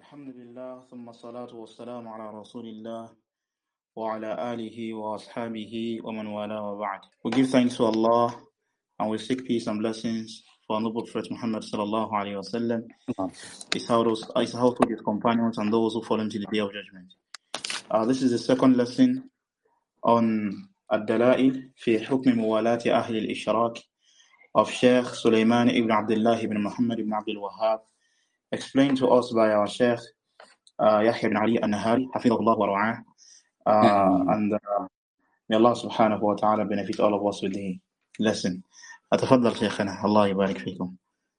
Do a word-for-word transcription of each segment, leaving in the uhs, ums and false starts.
الحمد لله ثم الصلاة والسلام على رسول الله وعلى آله وأصحابه ومن والاه وبعد. We give thanks to Allah and we seek peace and blessings for our noble Prophet Muhammad sallallahu alayhi wa sallam, his household, his household, his companions, and those who follow until the day of judgment. Uh, this is the second lesson on الدلائل في حكم موالاة أهل الإشراك of Sheikh Sulaiman ibn Abdullah ibn Muhammad ibn Abdul Wahhab, explained to us by our Sheikh uh, Yahya ibn Ali al-Nahari, hafidhahullah wa ra'ah. Uh, and uh, may Allah subhanahu wa ta'ala benefit all of us with the lesson. أتفضل شيخنا الله يبارك فيكم.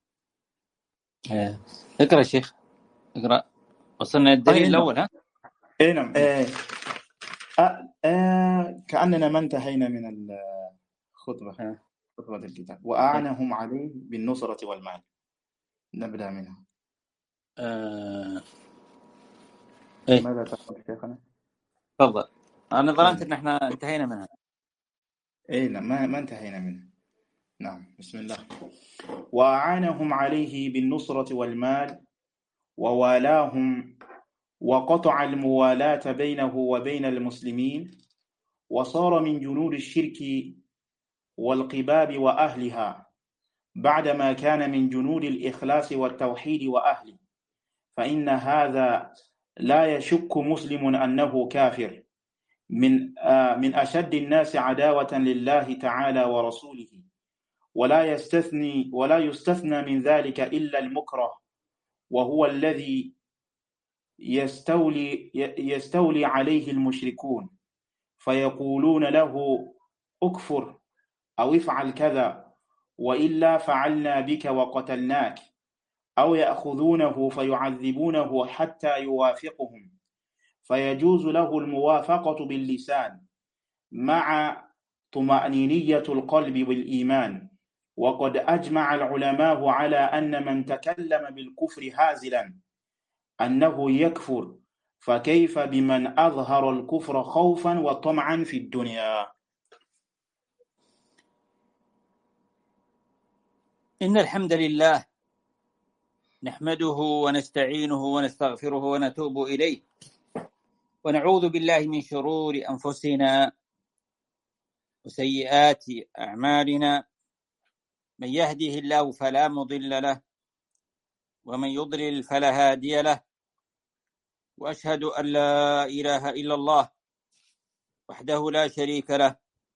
اقرأ يا شيخ اقرأ. وصلنا الدليل الأول. ها اي نعم. آه آه آه كأننا ما انتهينا من الخطبة خطبة الكتاب. وأعنهم عليه بالنصرة والمال. نبدأ منها. آه. إيه؟ ماذا تقول شيخنا؟ تفضل. أنا ظننت إن إحنا انتهينا منها. إيه لا ما ما انتهينا منها. نعم بسم الله. وأعانهم عليه بالنصرة والمال ووالاهم وقطع الموالاة بينه وبين المسلمين وصار من جنود الشرك والقباب وأهلها بعدما كان من جنود الإخلاص والتوحيد وأهله، فإن هذا لا يشك مسلم أنه كافر من آه من أشد الناس عداوة لله تعالى ورسوله، ولا يستثني ولا يستثنى من ذلك إلا المكره، وهو الذي يستولي يستولي عليه المشركون فيقولون له اكفر أو افعل كذا وإلا فعلنا بك وقتلناك، أو يأخذونه فيعذبونه حتى يوافقهم، فيجوز له الموافقة باللسان مع طمأنينية القلب بالإيمان. وقد أجمع العلماء على أن من تكلم بالكفر هازلا أنه يكفر، فكيف بمن أظهر الكفر خوفا وطمعا في الدنيا؟ إن الحمد لله نحمده ونستعينه ونستغفره ونتوب إليه، ونعوذ بالله من شرور أنفسنا وسيئات أعمالنا، من يهده الله فلا مضل له ومن يضلل فلا هادي له، وأشهد أن لا إله إلا الله وحده لا شريك له،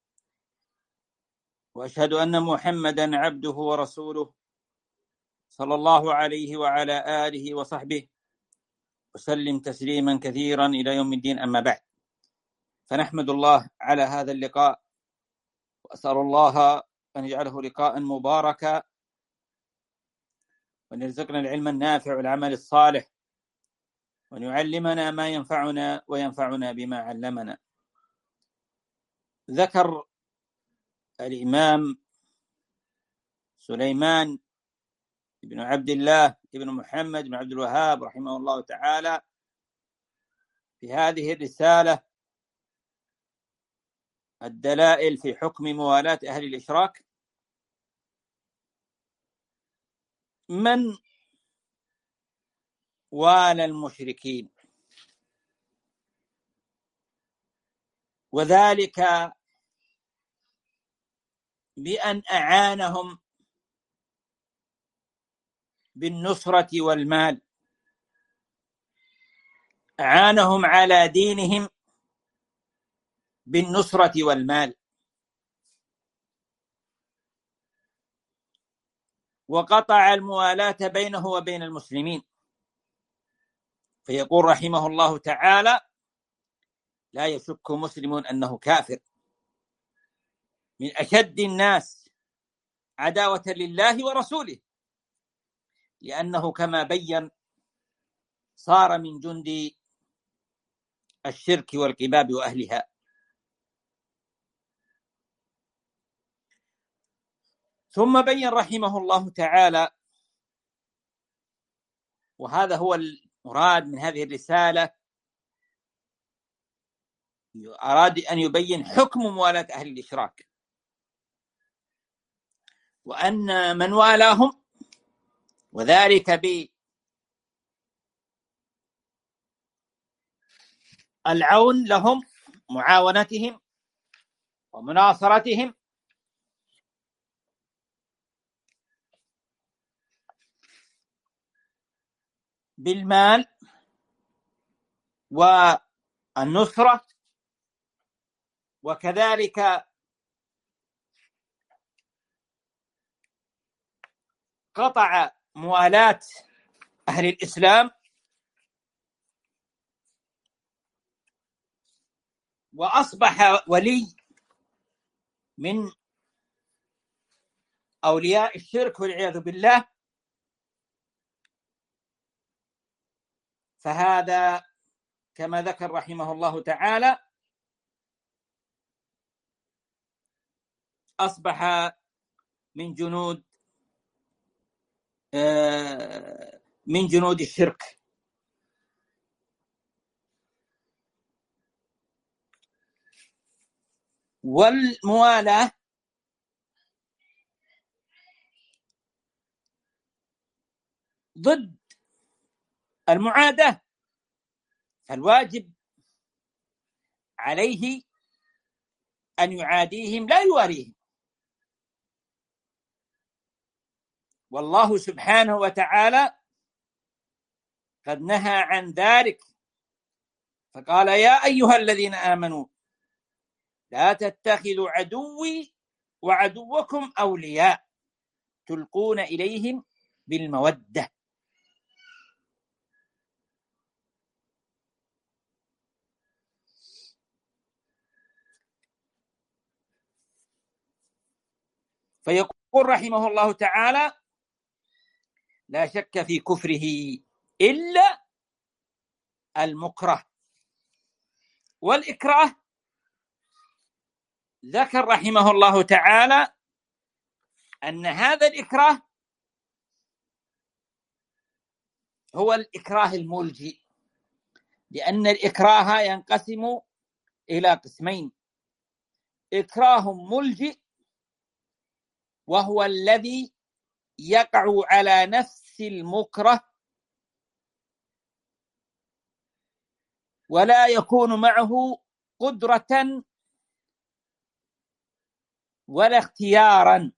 وأشهد أن محمدا عبده ورسوله صلى الله عليه وعلى آله وصحبه وسلم تسليما كثيرا إلى يوم الدين. أما بعد، فنحمد الله على هذا اللقاء، وأسأل الله أن يجعله لقاء مباركا، وأن يرزقنا العلم النافع والعمل الصالح، وأن يعلمنا ما ينفعنا وينفعنا بما علمنا. ذكر الإمام سليمان بن عبد الله بن محمد بن عبد الوهاب رحمه الله تعالى في هذه الرسالة الدلائل في حكم موالاة أهل الإشراك من والى المشركين، وذلك بأن أعانهم بالنصرة والمال، أعانهم على دينهم بالنصرة والمال، وقطع الموالاة بينه وبين المسلمين. فيقول رحمه الله تعالى: لا يشك مسلم أنه كافر من أشد الناس عداوة لله ورسوله، لأنه كما بين صار من جند الشرك والقباب وأهلها. ثم بين رحمه الله تعالى، وهذا هو المراد من هذه الرسالة، أراد أن يبين حكم موالاة أهل الإشراك، وأن من والاهم وذلك العون لهم، معاونتهم ومناصرتهم بالمال والنصرة، وكذلك قطع موالاة أهل الإسلام، وأصبح ولي من أولياء الشرك والعياذ بالله. فهذا كما ذكر رحمه الله تعالى أصبح من جنود من جنود الشرك. والموالاة ضد المعاداة، فالواجب عليه أن يعاديهم لا يواريهم. والله سبحانه وتعالى قد نهى عن ذلك، فقال يا أيها الذين آمنوا لا تتخذوا عدوي وعدوكم أولياء تلقون إليهم بالمودة. فيقول رحمه الله تعالى لا شك في كفره إلا المكره. والإكراه ذكر رحمه الله تعالى أن هذا الإكراه هو الإكراه الملجئ، لأن الإكراه ينقسم إلى قسمين: إكراه ملجئ وهو الذي يقع على نفس المكره ولا يكون معه قدرة ولا اختيارا،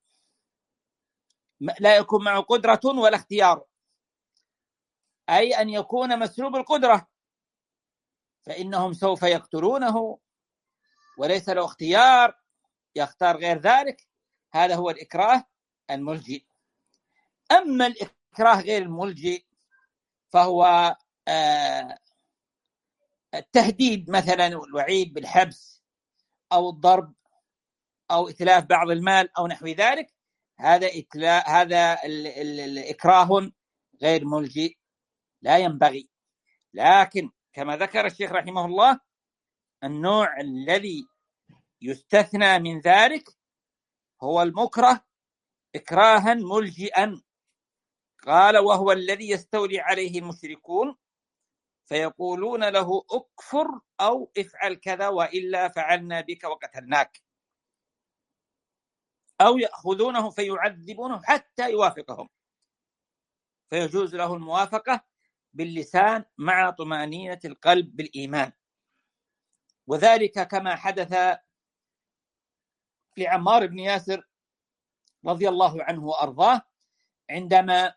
لا يكون معه قدرة ولا اختيار، أي أن يكون مسلوب القدرة، فإنهم سوف يقتلونه وليس له اختيار يختار غير ذلك. هذا هو الإكراه الملجئ. أما الإكراه غير الملجئ فهو آه التهديد مثلا والوعيد بالحبس أو الضرب أو إتلاف بعض المال أو نحو ذلك. هذا إتلاف، هذا الإكراه غير ملجئ لا ينبغي. لكن كما ذكر الشيخ رحمه الله النوع الذي يستثنى من ذلك هو المكره إكراها ملجئا. قال وهو الذي يستولي عليه المشركون فيقولون له اكفر أو افعل كذا وإلا فعلنا بك وقتلناك، أو يأخذونه فيعذبونه حتى يوافقهم، فيجوز له الموافقة باللسان مع طمأنينة القلب بالإيمان. وذلك كما حدث لعمار بن ياسر رضي الله عنه وأرضاه عندما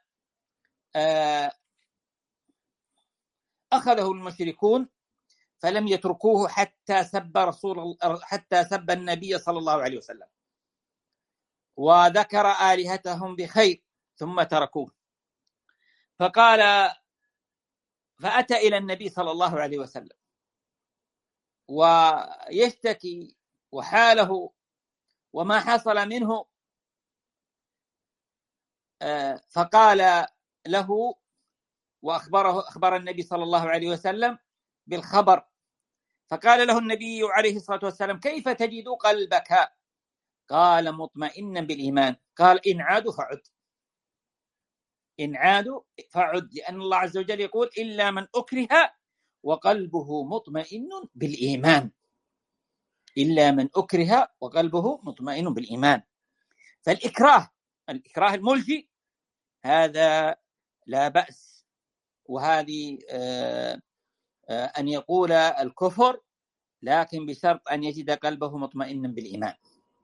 أخذه المشركون فلم يتركوه حتى سب رسول حتى سب النبي صلى الله عليه وسلم وذكر آلهتهم بخير ثم تركوه. فقال فأتى إلى النبي صلى الله عليه وسلم ويشتكي وحاله وما حصل منه، فقال له وأخبره أخبر النبي صلى الله عليه وسلم بالخبر. فقال له النبي عليه الصلاة والسلام كيف تجد قلبك؟ قال مطمئنا بالإيمان. قال إن عادوا فعد، إن عادوا فعد، لأن الله عز وجل يقول إلا من أكره وقلبه مطمئن بالإيمان، إلا من أكره وقلبه مطمئن بالإيمان. فالإكراه الإكراه الملجئ هذا لا بأس، وهذه أن يقول الكفر، لكن بشرط أن يجد قلبه مطمئنا بالإيمان.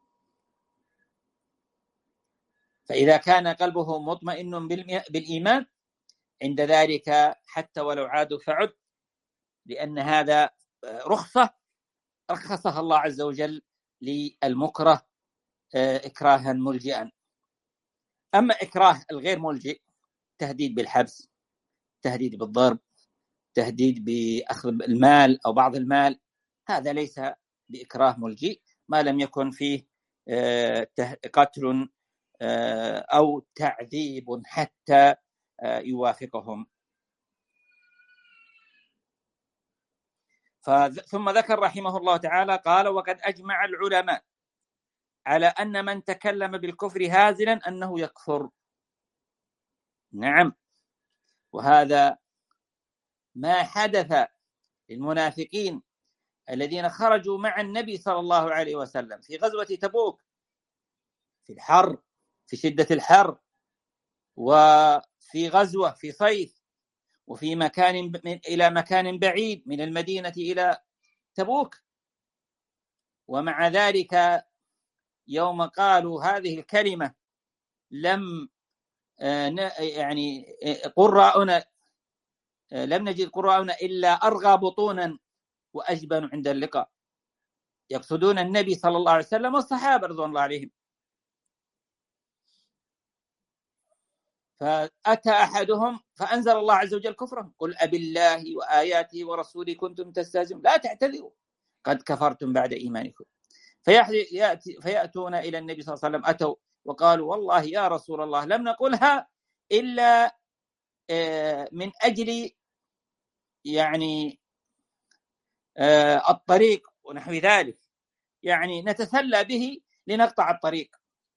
فإذا كان قلبه مطمئن بالإيمان عند ذلك حتى ولو عادوا فعد، لأن هذا رخصة رخصها الله عز وجل للمكره إكراها ملجئا. أما إكراه الغير ملجئ، تهديد بالحبس، تهديد بالضرب، تهديد بأخذ المال أو بعض المال، هذا ليس بإكراه ملجئ ما لم يكن فيه قتل أو تعذيب حتى يوافقهم. ثم ذكر رحمه الله تعالى قال: وقد أجمع العلماء على أن من تكلم بالكفر هازلا أنه يكفر. نعم، وهذا ما حدث للمنافقين الذين خرجوا مع النبي صلى الله عليه وسلم في غزوة تبوك، في الحر، في شدة الحر، وفي غزوة في صيف، وفي مكان إلى مكان بعيد من المدينة إلى تبوك. ومع ذلك يوم قالوا هذه الكلمة لم يعني قراءنا لم نجد قراءنا إلا أرغى بطونا وأجبن عند اللقاء، يقصدون النبي صلى الله عليه وسلم والصحابة رضوان الله عليهم. فأتى أحدهم فأنزل الله عز وجل كفرهم: قل أبالله وآياته ورسوله كنتم تستهزئون لا تعتذروا قد كفرتم بعد إيمانكم. فيأتون إلى النبي صلى الله عليه وسلم، أتوا وقالوا: والله يا رسول الله لم نقلها إلا من أجل يعني الطريق ونحو ذلك، يعني نتسلى به لنقطع الطريق،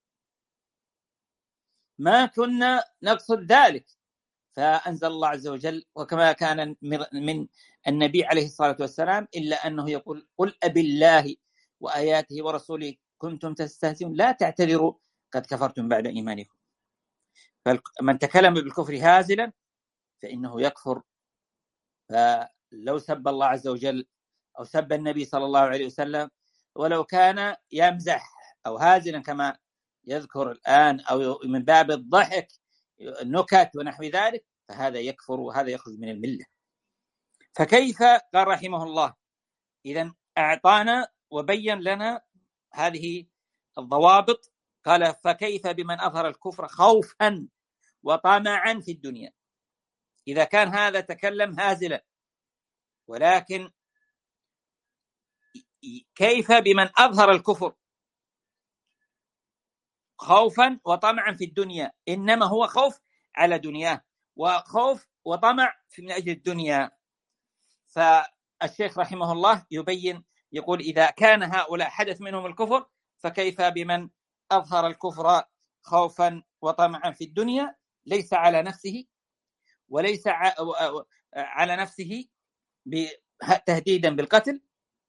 ما كنا نقصد ذلك. فأنزل الله عز وجل: وكما كان من النبي عليه الصلاة والسلام إلا أنه يقول: قل أبالله وآياته ورسوله كنتم تستهزئون لا تعتذروا قد كفرتم بعد إيمانكم. فمن تكلم بالكفر هازلا فإنه يكفر. فلو سب الله عز وجل أو سب النبي صلى الله عليه وسلم ولو كان يمزح أو هازلا كما يذكر الآن أو من باب الضحك النكت ونحو ذلك، فهذا يكفر وهذا يخرج من الملة. فكيف؟ قال رحمه الله: إذن أعطانا وبين لنا هذه الضوابط. قال: فكيف بمن أظهر الكفر خوفا وطمعا في الدنيا؟ إذا كان هذا تكلم هازلا، ولكن كيف بمن أظهر الكفر خوفا وطمعا في الدنيا؟ إنما هو خوف على دنياه وخوف وطمع من أجل الدنيا. فالشيخ رحمه الله يبين، يقول: إذا كان هؤلاء حدث منهم الكفر فكيف بمن أظهر الكفر خوفا وطمعا في الدنيا، ليس على نفسه وليس على نفسه تهديدا بالقتل،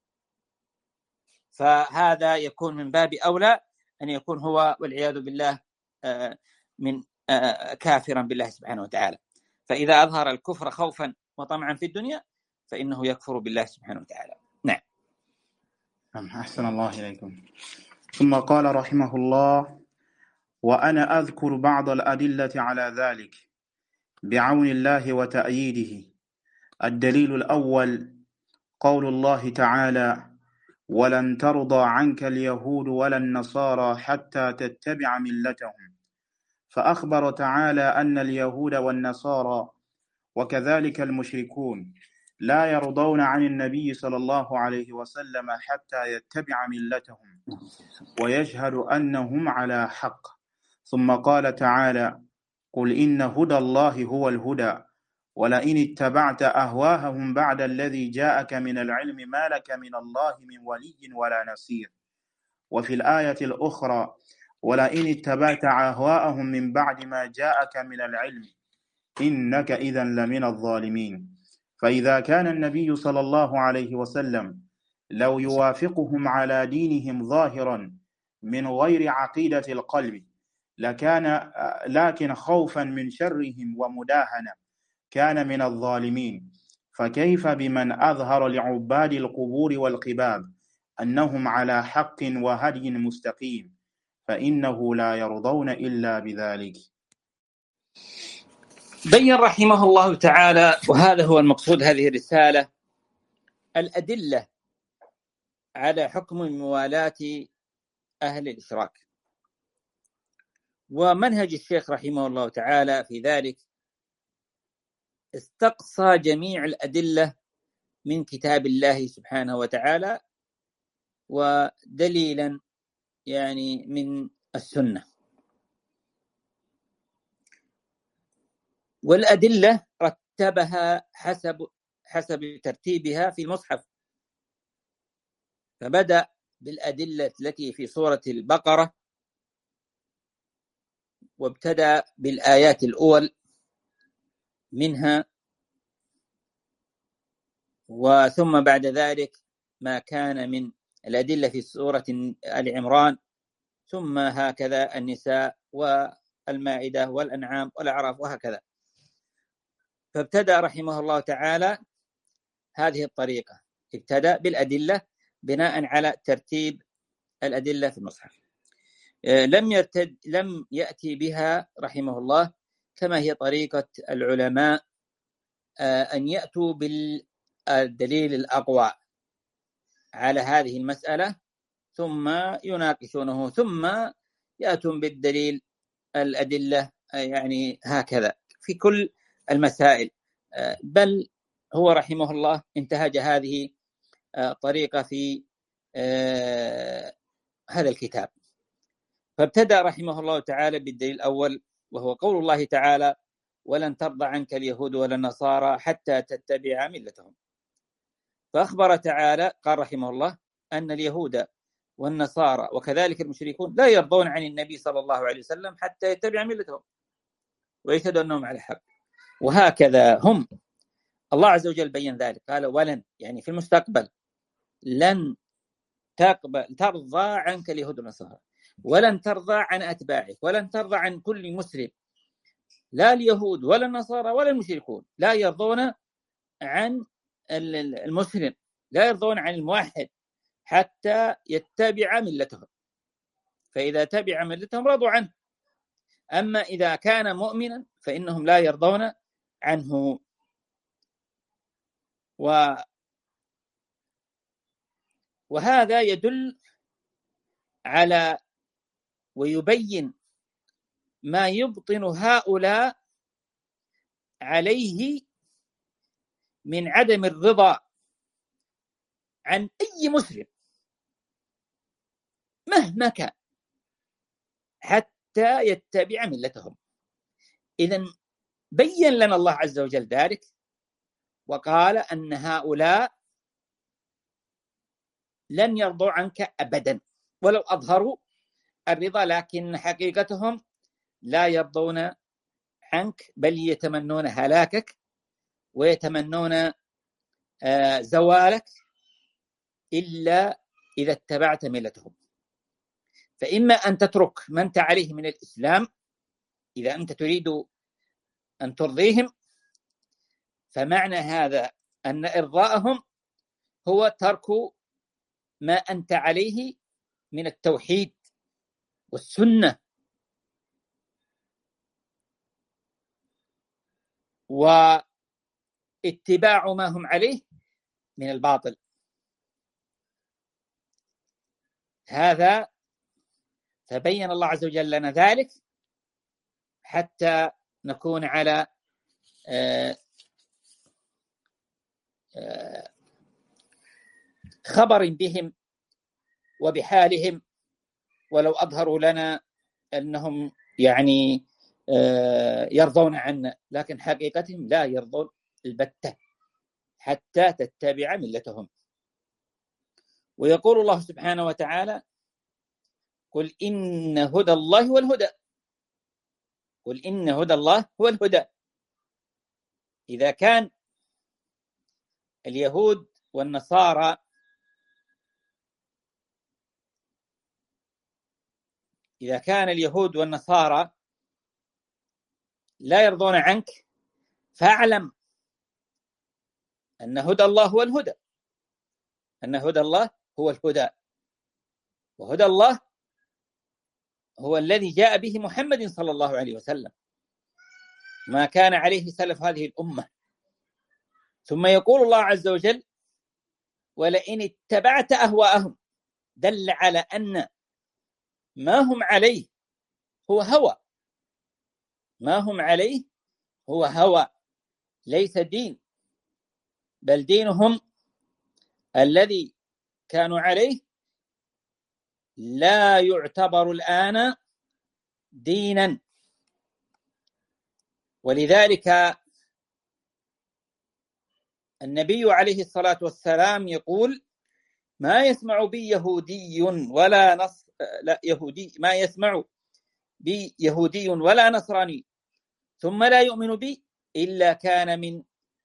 فهذا يكون من باب أولى أن يكون هو والعياذ بالله من كافرا بالله سبحانه وتعالى. فإذا أظهر الكفر خوفا وطمعا في الدنيا فإنه يكفر بالله سبحانه وتعالى. نعم. أحسن الله إليكم. ثم قال رحمه الله: وأنا أذكر بعض الأدلة على ذلك بعون الله وتأييده. الدليل الأول قول الله تعالى: ولن ترضى عنك اليهود ولا النصارى حتى تتبع ملتهم. فأخبر تعالى أن اليهود والنصارى وكذلك المشركون لا يرضون عن النبي صلى الله عليه وسلم حتى يتبع ملتهم ويشهد أنهم على حق. ثم قال تعالى: قل إن هدى الله هو الهدى ولئن اتبعت أهواءهم بعد الذي جاءك من العلم ما لك من الله من ولي ولا نصير. وفي الآية الأخرى: ولئن اتبعت أهواءهم من بعد ما جاءك من العلم إنك إذا لمن الظالمين. فإذا كان النبي صلى الله عليه وسلم لو يوافقهم على دينهم ظاهرا من غير عقيدة القلب لكان، لكن خوفا من شرهم ومداهنة كان من الظالمين. فكيف بمن أظهر لعباد القبور والقباب أنهم على حق وهدي مستقيم، فإنه لا يرضون إلا بذلك. بين رحمه الله تعالى، وهذا هو المقصود هذه الرسالة، الأدلة على حكم موالاة أهل الإشراك. ومنهج الشيخ رحمه الله تعالى في ذلك استقصى جميع الأدلة من كتاب الله سبحانه وتعالى، ودليلا يعني من السنة. والأدلة رتبها حسب حسب ترتيبها في المصحف، فبدأ بالأدلة التي في سورة البقرة، وابتدأ بالآيات الأول منها، وثم بعد ذلك ما كان من الأدلة في سورة آل عمران، ثم هكذا النساء والمائدة والأنعام والأعراف وهكذا. فابتدأ رحمه الله تعالى هذه الطريقة، ابتدأ بالأدلة بناء على ترتيب الأدلة في المصحف. لم يرتد لم يأتي بها رحمه الله كما هي طريقة العلماء أن يأتوا بالدليل الأقوى على هذه المسألة ثم يناقشونه، ثم يأتون بالدليل الأدلة يعني هكذا في كل المسائل. بل هو رحمه الله انتهج هذه طريقة في هذا الكتاب. فابتدأ رحمه الله تعالى بالدليل الأول، وهو قول الله تعالى: ولن ترضى عنك اليهود ولا النصارى حتى تتبع ملتهم. فأخبر تعالى قال رحمه الله أن اليهود والنصارى وكذلك المشركون لا يرضون عن النبي صلى الله عليه وسلم حتى يتبع ملتهم ويشهدوا أنهم على حق. وهكذا هم، الله عز وجل بين ذلك، قال ولن، يعني في المستقبل لن تقبل ترضى عنك اليهود والنصارى، ولن ترضى عن أتباعك، ولن ترضى عن كل مسلم، لا اليهود ولا النصارى ولا المشركون لا يرضون عن المسلم، لا يرضون عن الموحد حتى يتبع ملتهم، فإذا تبع ملتهم رضوا عنه. أما إذا كان مؤمنا فإنهم لا يرضون عنه. و وهذا يدل على ويبين ما يبطن هؤلاء عليه من عدم الرضا عن أي مسلم مهما كان حتى يتبع ملتهم. إذن بين لنا الله عز وجل ذلك، وقال أن هؤلاء لن يرضوا عنك أبدا ولو أظهروا الرضا، لكن حقيقتهم لا يرضون عنك، بل يتمنون هلاكك ويتمنون زوالك إلا إذا اتبعت ملتهم. فإما أن تترك ما أنت عليه من الإسلام إذا أنت تريد أن ترضيهم، فمعنى هذا أن إرضاءهم هو ترك ما أنت عليه من التوحيد والسنة واتباع ما هم عليه من الباطل. هذا فبين الله عز وجل لنا ذلك حتى نكون على خبر بهم وبحالهم، ولو أظهروا لنا أنهم يعني يرضون عنا، لكن حقيقتهم لا يرضون البتة حتى تتبع ملتهم. ويقول الله سبحانه وتعالى: قل إن هدى الله هو الهدى. قل إن هدى الله هو الهدى. إذا كان اليهود والنصارى إذا كان اليهود والنصارى لا يرضون عنك، فاعلم أن هدى الله هو الهدى، أن هدى الله هو الهدى، وهدى الله هو الذي جاء به محمد صلى الله عليه وسلم، ما كان عليه سلف هذه الأمة. ثم يقول الله عز وجل: ولئن اتبعت أهواءهم، دل على أن ما هم عليه هو هوى، ما هم عليه هو هوى ليس دين، بل دينهم الذي كانوا عليه لا يعتبر الآن دينا. ولذلك النبي عليه الصلاة والسلام يقول: ما يسمع بي يهودي ولا نص لا يهودي ما يسمع بي يهودي ولا نصراني ثم لا يؤمن بي إلا كان من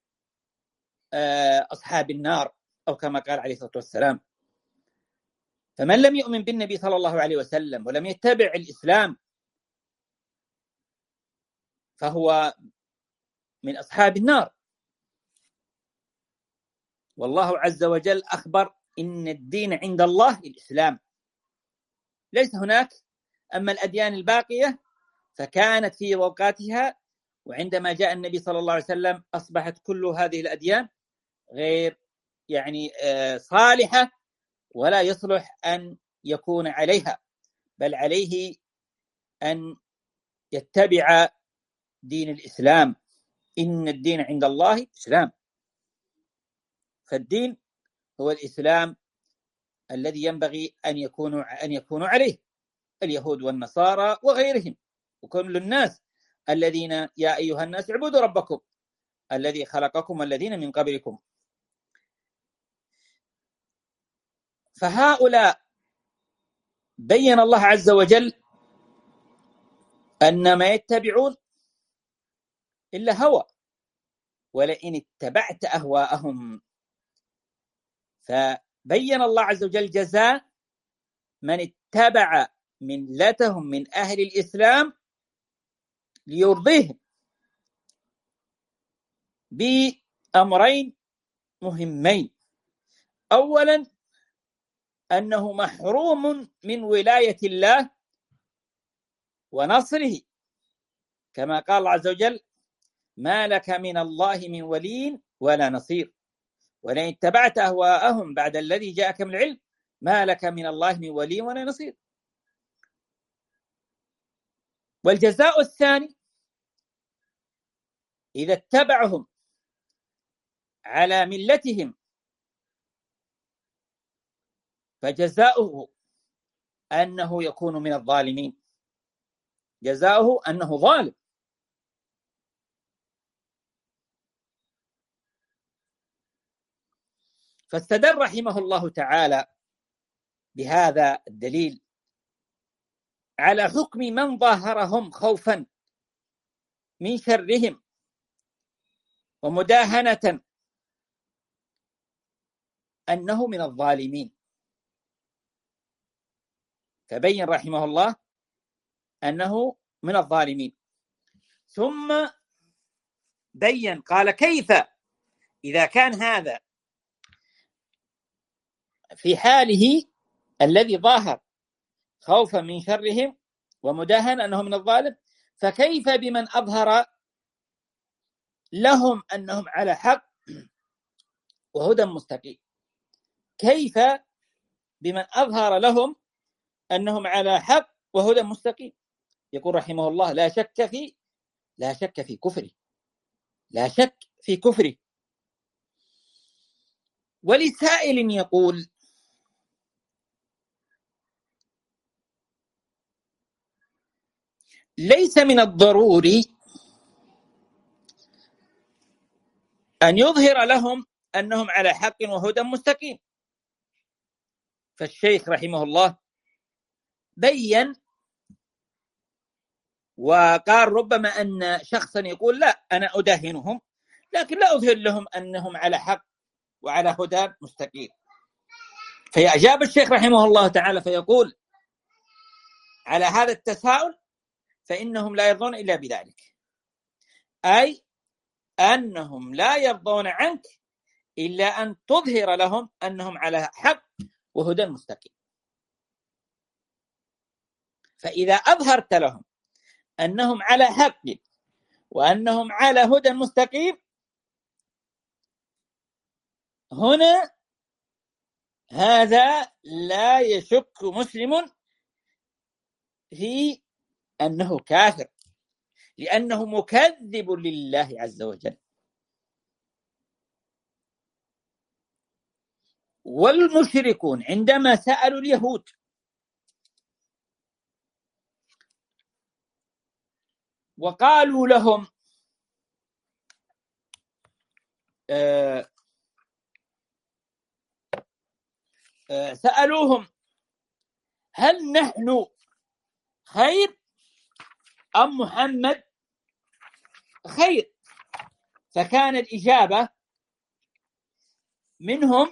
أصحاب النار، أو كما قال عليه الصلاة والسلام. فمن لم يؤمن بالنبي صلى الله عليه وسلم ولم يتبع الإسلام فهو من أصحاب النار. والله عز وجل أخبر: إن الدين عند الله الإسلام، ليس هناك. أما الأديان الباقية فكانت في أوقاتها، وعندما جاء النبي صلى الله عليه وسلم أصبحت كل هذه الأديان غير يعني صالحة، ولا يصلح أن يكون عليها، بل عليه أن يتبع دين الإسلام. إن الدين عند الله الإسلام، فالدين هو الإسلام الذي ينبغي أن يكونوا أن يكونوا عليه اليهود والنصارى وغيرهم، وكل الناس الذين يا أيها الناس اعبدوا ربكم الذي خلقكم والذين من قبلكم. فهؤلاء بين الله عز وجل أن ما يتبعون إلا هوى، ولئن اتبعت أهواءهم. فبين الله عز وجل جزاء من اتبع ملتهم من أهل الإسلام ليرضيهم بأمرين مهمين: أولا أنه محروم من ولاية الله ونصره، كما قال الله عز وجل: ما لك من الله من ولي ولا نصير، ولئن اتبعت أهواءهم بعد الذي جاءك من العلم ما لك من الله من ولي ولا نصير. والجزاء الثاني: إذا اتبعهم على ملتهم فجزاؤه أنه يكون من الظالمين، جزاؤه أنه ظالم. فاستدل رحمه الله تعالى بهذا الدليل على حكم من ظاهرهم خوفا من شرهم ومداهنة أنه من الظالمين. فبين رحمه الله أنه من الظالمين، ثم بين قال: كيف إذا كان هذا في حاله الذي ظاهر خوفا من شرهم ومداهنة أنه من الظالم، فكيف بمن أظهر لهم أنهم على حق وهدى مستقيم؟ كيف بمن أظهر لهم أنهم على حق وهدى مستقيم؟ يقول رحمه الله: لا شك في لا شك في كفره، لا شك في كفره. ولسائل يقول: ليس من الضروري أن يظهر لهم أنهم على حق وهدى مستقيم. فالشيخ رحمه الله بين وقال: ربما أن شخصا يقول: لا، أنا أداهنهم لكن لا أظهر لهم أنهم على حق وعلى هدى مستقيم. فيأجاب الشيخ رحمه الله تعالى فيقول: على هذا التساؤل فإنهم لا يرضون إلا بذلك، أي أنهم لا يرضون عنك إلا أن تظهر لهم أنهم على حق وهدى مستقيم. فإذا أظهرت لهم أنهم على حق وأنهم على هدى مستقيم، هنا هذا لا يشك مسلم في أنه كافر، لأنه مكذب لله عز وجل. والمشركون عندما سألوا اليهود وقالوا لهم آه آه سألوهم هل نحن خير أم محمد خير؟ فكان الإجابة منهم،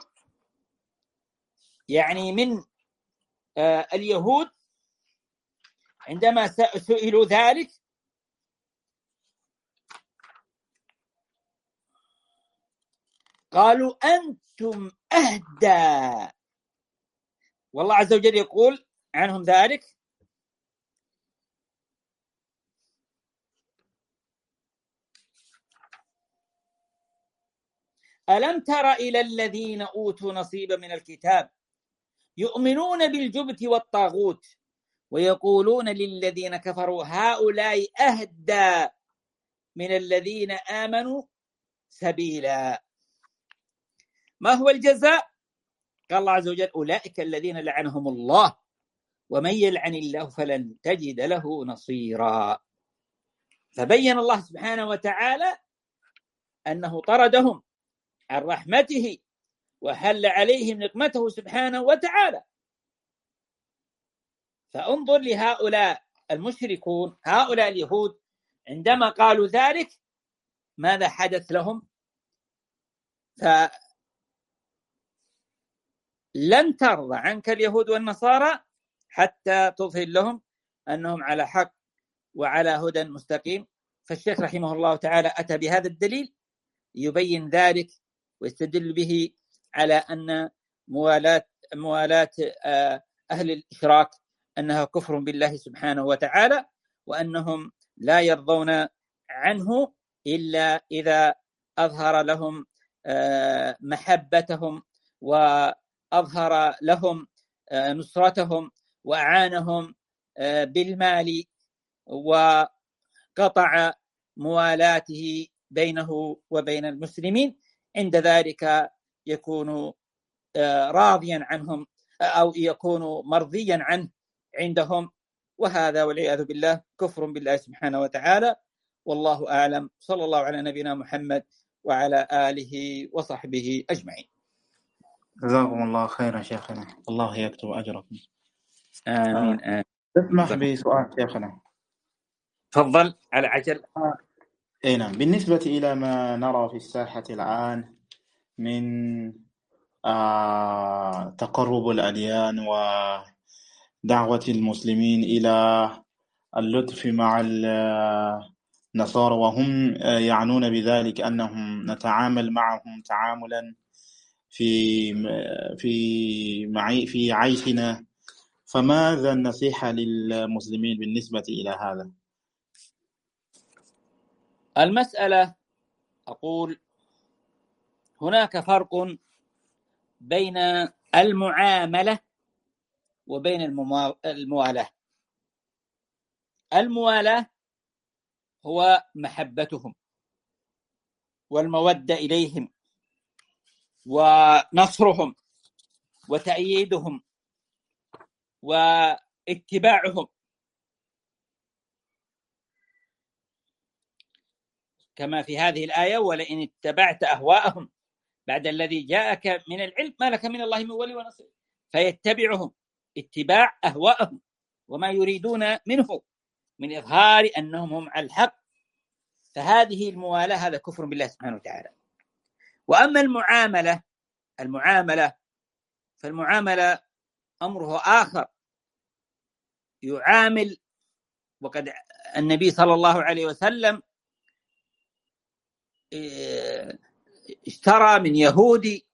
يعني من آه اليهود، عندما سئلوا ذلك قالوا أنتم أهدى. والله عز وجل يقول عنهم ذلك: ألم تر إلى الذين أوتوا نصيبا من الكتاب يؤمنون بالجبت والطاغوت ويقولون للذين كفروا هؤلاء أهدى من الذين آمنوا سبيلا. ما هو الجزاء؟ قال الله عز وجل: أولئك الذين لعنهم الله ومن يلعن الله فلن تجد له نصيرا. فبين الله سبحانه وتعالى أنه طردهم عن رحمته وحل عليهم نقمته سبحانه وتعالى. فانظر لهؤلاء المشركون، هؤلاء اليهود، عندما قالوا ذلك ماذا حدث لهم؟ فلن ترضى عنك اليهود والنصارى حتى تظهر لهم أنهم على حق وعلى هدى مستقيم. فالشيخ رحمه الله تعالى أتى بهذا الدليل يبين ذلك ويستدل به على أن موالاة موالاة أهل الإشراك أنها كفر بالله سبحانه وتعالى، وأنهم لا يرضون عنه إلا إذا أظهر لهم محبتهم وأظهر لهم نصرتهم وأعانهم بالمال وقطع موالاته بينه وبين المسلمين. عند ذلك يكون راضيا عنهم أو يكون مرضيا عنه عندهم، وهذا والعياذ بالله كفر بالله سبحانه وتعالى. والله أعلم. صلى الله على نبينا محمد وعلى آله وصحبه أجمعين. جزاكم الله خيرا شيخنا، الله يكتب أجركم. آمين آمين. تسمح بسؤال شيخنا؟ تفضل على عجل. أي نعم. بالنسبة إلى ما نرى في الساحة الآن من آه تقرب الأديان ودعوة المسلمين إلى اللطف مع النصارى، وهم يعنون بذلك أنهم نتعامل معهم تعاملا في في معي في عيشنا، فماذا النصيحة للمسلمين بالنسبة إلى هذا؟ المسألة أقول هناك فرق بين المعاملة وبين الموالاة. الموالاة هو محبتهم والمودة إليهم ونصرهم وتأييدهم واتباعهم، كما في هذه الآية: ولئن اتبعت أهواءهم بعد الذي جاءك من العلم ما لك من الله من ولي ونصير. فيتبعهم اتباع أهواءهم وما يريدون منه من إظهار أنهم هم على الحق. فهذه الموالاة هذا كفر بالله سبحانه وتعالى. وأما المعاملة المعاملة فالمعاملة أمره آخر. يعامل، وقد النبي صلى الله عليه وسلم اشترى من يهودي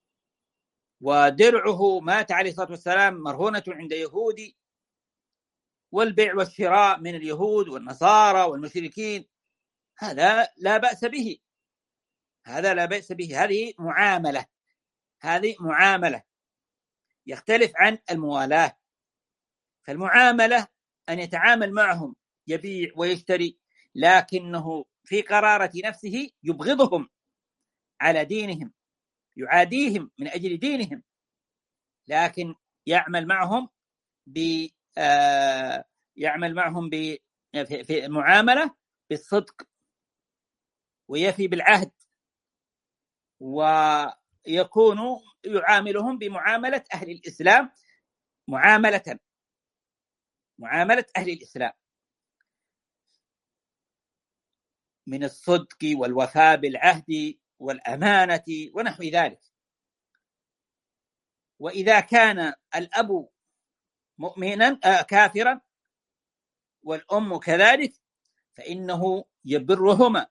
ودرعه مات عليه الصلاة والسلام مرهونة عند يهودي، والبيع والشراء من اليهود والنصارى والمشركين، هذا لا بأس به، هذا لا بأس به، هذه معاملة، هذه معاملة يختلف عن الموالاة. فالمعاملة أن يتعامل معهم يبيع ويشتري، لكنه في قرارة نفسه يبغضهم على دينهم، يعاديهم من أجل دينهم، لكن يعمل معهم ب آه يعمل معهم ب في معاملة بالصدق، ويفي بالعهد، ويكون يعاملهم بمعاملة أهل الإسلام، معاملة معاملة أهل الإسلام من الصدق والوفاء بالعهد والأمانة ونحو ذلك. وإذا كان الأب مؤمنا آه كافرا والأم كذلك فإنه يبرهما.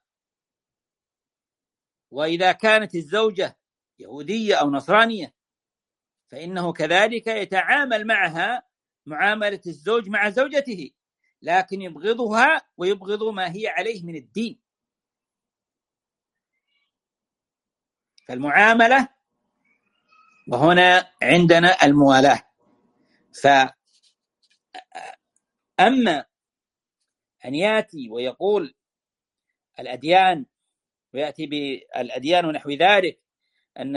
وإذا كانت الزوجة يهودية أو نصرانية فإنه كذلك يتعامل معها معاملة الزوج مع زوجته، لكن يبغضها ويبغض ما هي عليه من الدين. فالمعاملة، وهنا عندنا الموالاة. فأما أن يأتي ويقول الأديان، ويأتي بالأديان ونحو ذلك، أن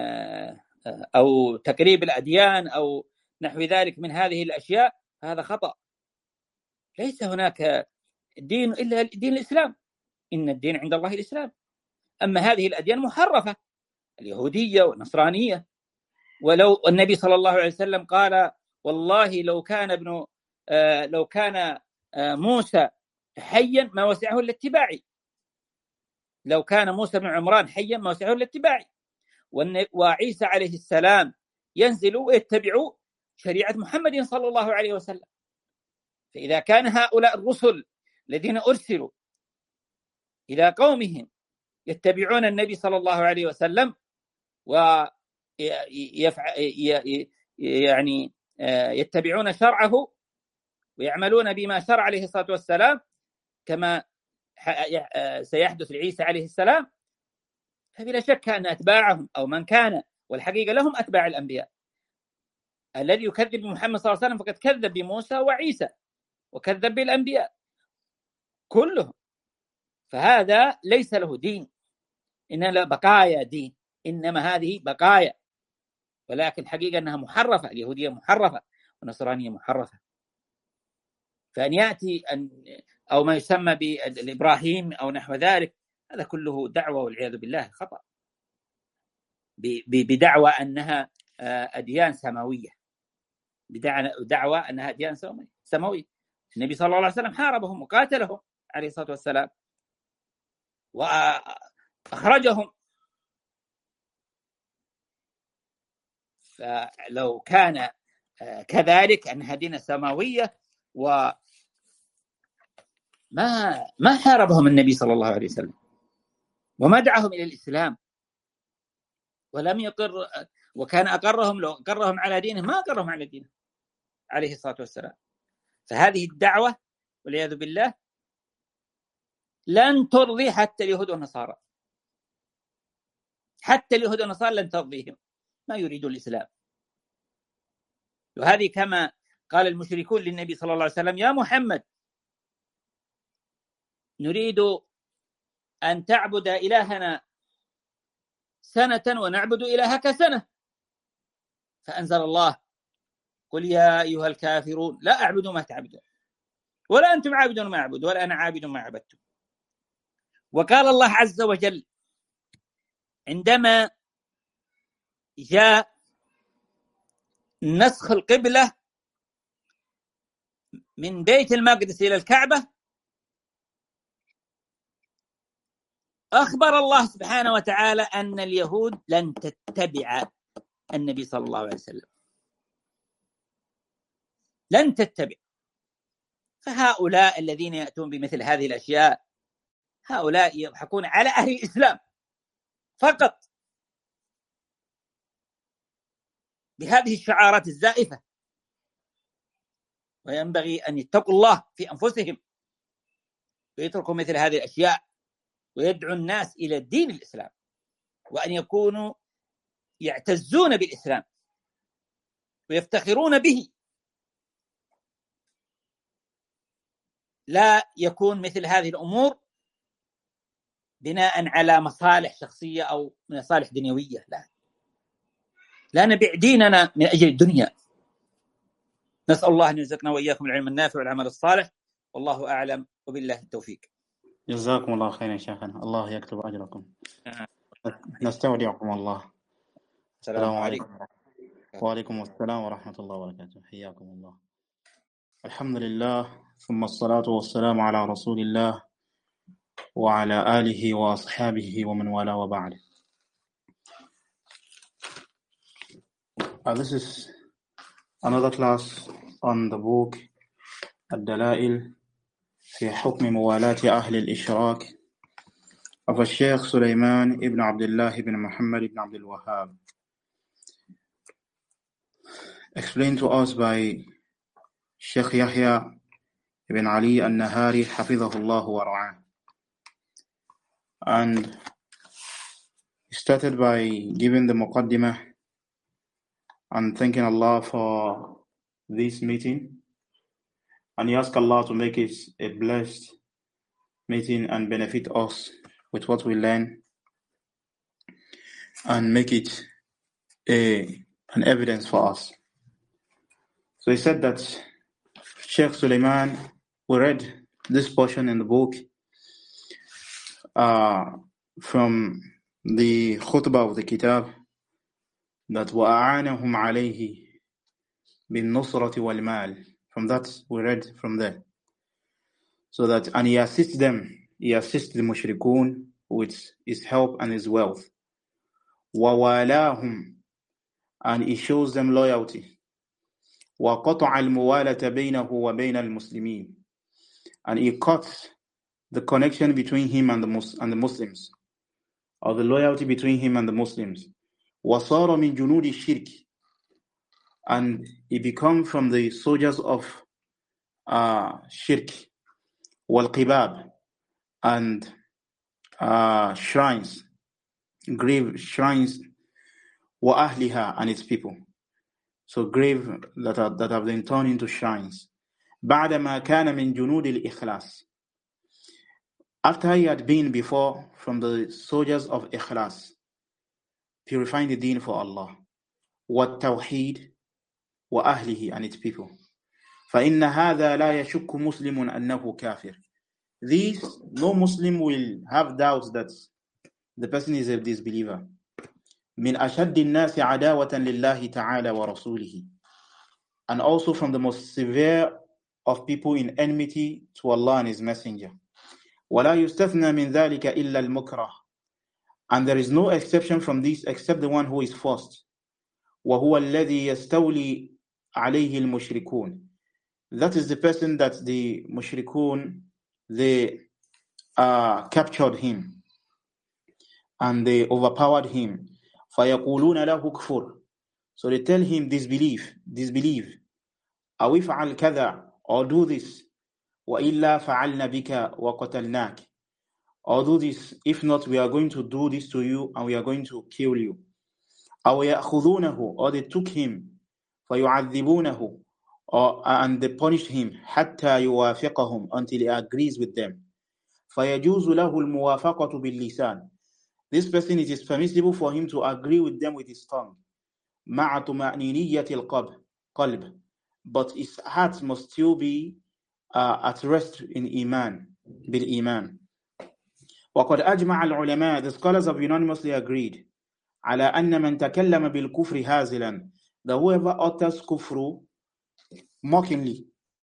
أو تقريب الأديان أو نحو ذلك من هذه الأشياء، هذا خطأ. ليس هناك دين إلا دين الإسلام، إن الدين عند الله الإسلام. أما هذه الأديان محرفة، اليهودية والنصرانية. ولو النبي صلى الله عليه وسلم قال والله لو كان ابن آه لو كان آه موسى حيا ما وسعه إلا اتباعي، لو كان موسى بن عمران حيا ما وسعه إلا اتباعي. وعيسى عليه السلام ينزل ويتبع شريعة محمد صلى الله عليه وسلم. فإذا كان هؤلاء الرسل الذين أرسلوا إلى قومهم يتبعون النبي صلى الله عليه وسلم ويفع يعني يتبعون شرعه ويعملون بما شرع عليه الصلاة والسلام كما سيحدث لعيسى عليه السلام، فبلا شك أن أتباعهم أو من كان، والحقيقة لهم أتباع الأنبياء، الذي يكذب محمد صلى الله عليه وسلم فقد كذب بموسى وعيسى وكذب بالأنبياء كلهم. فهذا ليس له دين، إنها بقايا دين، إنما هذه بقايا، ولكن حقيقة أنها محرفة، اليهودية محرفة والنصرانية محرفة. فأن يأتي أن أو ما يسمى بالإبراهيم أو نحو ذلك، هذا كله دعوة والعياذ بالله خطأ، بدعوى أنها أديان سماوية، بدعوى أنها أديان سماوية. النبي صلى الله عليه وسلم حاربهم وقاتلهم عليه الصلاة والسلام وأخرجهم. فلو كان كذلك أنها دين سماوية وما ما حاربهم النبي صلى الله عليه وسلم وما دعاهم إلى الإسلام ولم يقر، وكان أقرهم، لو أقرهم على دينه ما أقرهم على دينه عليه الصلاة والسلام. فهذه الدعوة والعياذ بالله لن ترضي حتى اليهود والنصارى، حتى اليهود والنصارى لن ترضيهم، ما يريدون الإسلام. وهذه كما قال المشركون للنبي صلى الله عليه وسلم يا محمد نريد أن تعبد إلهنا سنة ونعبد إلهك سنة، فأنزل الله قل يا أيها الكافرون لا أعبد ما تعبدون ولا أنتم عابدون ما أعبد ولا أنا عابد ما عبدتم. وقال الله عز وجل عندما جاء نسخ القبلة من بيت المقدس إلى الكعبة، أخبر الله سبحانه وتعالى أن اليهود لن تتبع النبي صلى الله عليه وسلم، لن تتبع. فهؤلاء الذين يأتون بمثل هذه الأشياء هؤلاء يضحكون على أهل الإسلام، فقط بهذه الشعارات الزائفة، وينبغي أن يتقوا الله في أنفسهم ويتركوا مثل هذه الأشياء ويدعو الناس إلى الدين الإسلام، وأن يكونوا يعتزون بالإسلام ويفتخرون به، لا يكون مثل هذه الأمور بناء على مصالح شخصية أو مصالح دنيوية. لا لا نبيع ديننا من أجل الدنيا. نسأل الله أن يرزقنا وإياكم العلم النافع والعمل الصالح، والله أعلم وبالله التوفيق. جزاكم الله خيرا شيخنا، الله يكتب أجركم. نستودعكم الله. السلام عليكم. وعليكم السلام ورحمة الله وبركاته. حياكم الله. الحمد لله، ثم الصلاة والسلام على رسول الله وعلى آله وأصحابه ومن والاه وبعد. Uh, this is another class on the book الدلائل في حكم موالاة أهل الإشراك of الشيخ سليمان ابن عبد الله بن محمد بن عبد الوهاب, explained to us by Sheikh Yahya ibn Ali al-Nahari حفظه الله ورعاه. And he started by giving the muqaddimah and thanking Allah for this meeting, and he asked Allah to make it a blessed meeting and benefit us with what we learn, and make it a an evidence for us. So he said that Sheikh Suleiman, we read this portion in the book uh, from the khutbah of the kitab, that وَأَعَانَهُمْ عَلَيْهِ بِالنُّصْرَةِ وَالْمَالِ. From that we read from there. So that, and he assists them, he assists the mushrikun with his help and his wealth. وَوَالَاهُمْ, and he shows them loyalty. وَقَطَعَ الْمُوَالَةَ بَيْنَهُ وَبَيْنَ الْمُسْلِمِينَ, and he cuts the connection between him and the, Mus- and the Muslims, or the loyalty between him and the Muslims. وَصَارَ مِنْ جُنُودِ الشِّرْكِ, and he become from the soldiers of uh, shirk, wal-qibab, and uh, shrines, grave shrines, wa ahliha, and its people. So grave that are, that have been turned into shrines. بعدما كان من جنود الإخلاص, after he had been before from the soldiers of ikhlas, purifying the deen for Allah, والتوحيد وأهله, and its people. فإن هذا لا يشك مسلم أنه كافر. This, no Muslim will have doubts that the person is a disbeliever. من أشد الناس عداوة لله تعالى ورسوله, and also from the most severe of people in enmity to Allah and His Messenger. ولا يستثنى من ذلك إلا المكره, and there is no exception from this except the one who is forced. وهو الذي يستولي عليه المشركون, that is the person that the mushrikun, they uh, captured him and they overpowered him. فيقولون له كفر, so they tell him disbelief, disbelieve. أو افعل كذا, or do this. وإلا فعلنا بك وقتلناك, or do this, if not we are going to do this to you and we are going to kill you. أو يأخذونه, or they took him. فيعذبونه, or and they punished him. حتى يوافقهم, until he agrees with them. فيجوز له الموافقة باللسان, this person, it is permissible for him to agree with them with his tongue. مع طمأنينية القلب, قلب, but his heart must still be uh, at rest in iman, بالإيمان. وقد أجمع العلماء, the scholars have unanimously agreed, على أن من تكلم بالكفر هازلا, that whoever utters kufru mockingly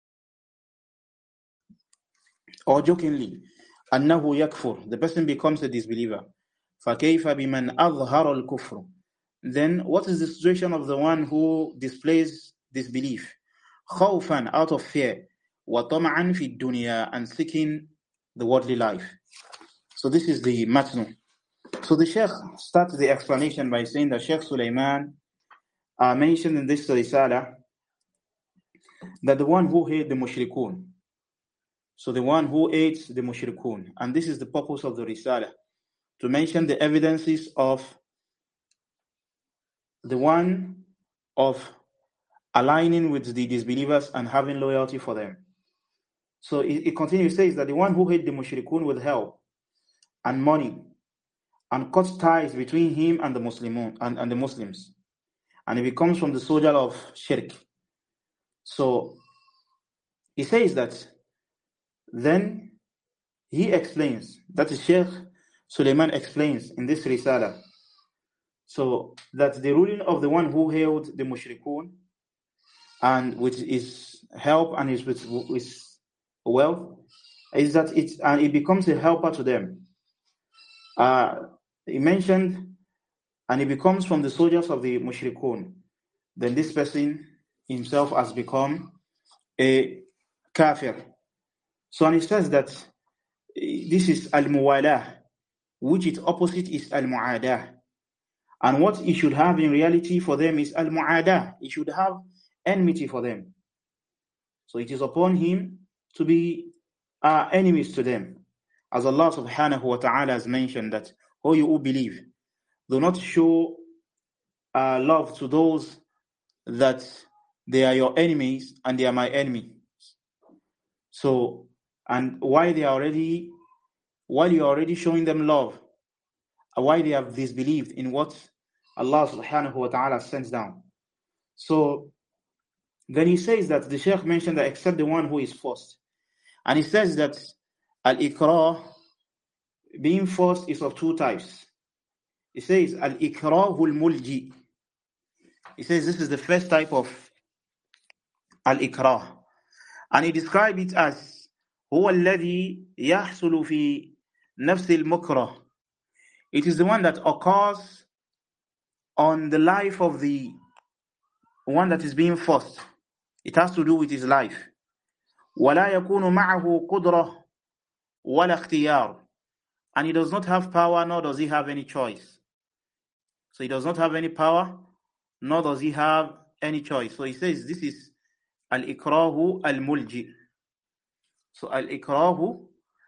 or jokingly, أنه يكفر, the person becomes a disbeliever. فكيف بمن أظهر الكفر, then what is the situation of the one who displays disbelief? خوفا, out of fear, وطمعا في الدنيا, and seeking the worldly life. So this is the matnu. So the Sheikh starts the explanation by saying that Sheikh Sulaiman uh, mentioned in this Risala that the one who hates the mushrikun, so the one who hates the mushrikun, and this is the purpose of the Risala, to mention the evidences of the one of aligning with the disbelievers and having loyalty for them. So it, it continues, says that the one who hates the mushrikun with help and money and cuts ties between him and the Muslimun and, and the Muslims, and he becomes from the soldier of shirk. So he says that then he explains, that is Sheikh Sulaiman explains in this Risala, so that the ruling of the one who hailed the mushrikun and with his help and his, with his wealth is that it and it becomes a helper to them. Uh, he mentioned, and he becomes from the soldiers of the mushrikun, then this person himself has become a kafir. So and he says that this is al-muwalah, which its opposite is al-mu'adah. And what he should have in reality for them is al-mu'adah. He should have enmity for them. So it is upon him to be uh, enemies to them. As Allah subhanahu wa ta'ala has mentioned that, oh, you who believe, do not show uh, love to those that they are your enemies and they are my enemy. So, and why they are already, while you are already showing them love, why they have disbelieved in what Allah subhanahu wa ta'ala sends down. So then he says that the Shaykh mentioned that except the one who is forced. And he says that al-ikrah, being forced, is of two types. He says al-ikrahul mulji. He says this is the first type of al-ikrah. And he described it as هو الذي يحصل في نفس المكره. It is the one that occurs on the life of the one that is being forced. It has to do with his life. ولا يكون معه قدرة ولا اختيار. And he does not have power, nor does he have any choice. So he does not have any power, nor does he have any choice. So he says this is al-ikrahu al-mulji. So al-ikrahu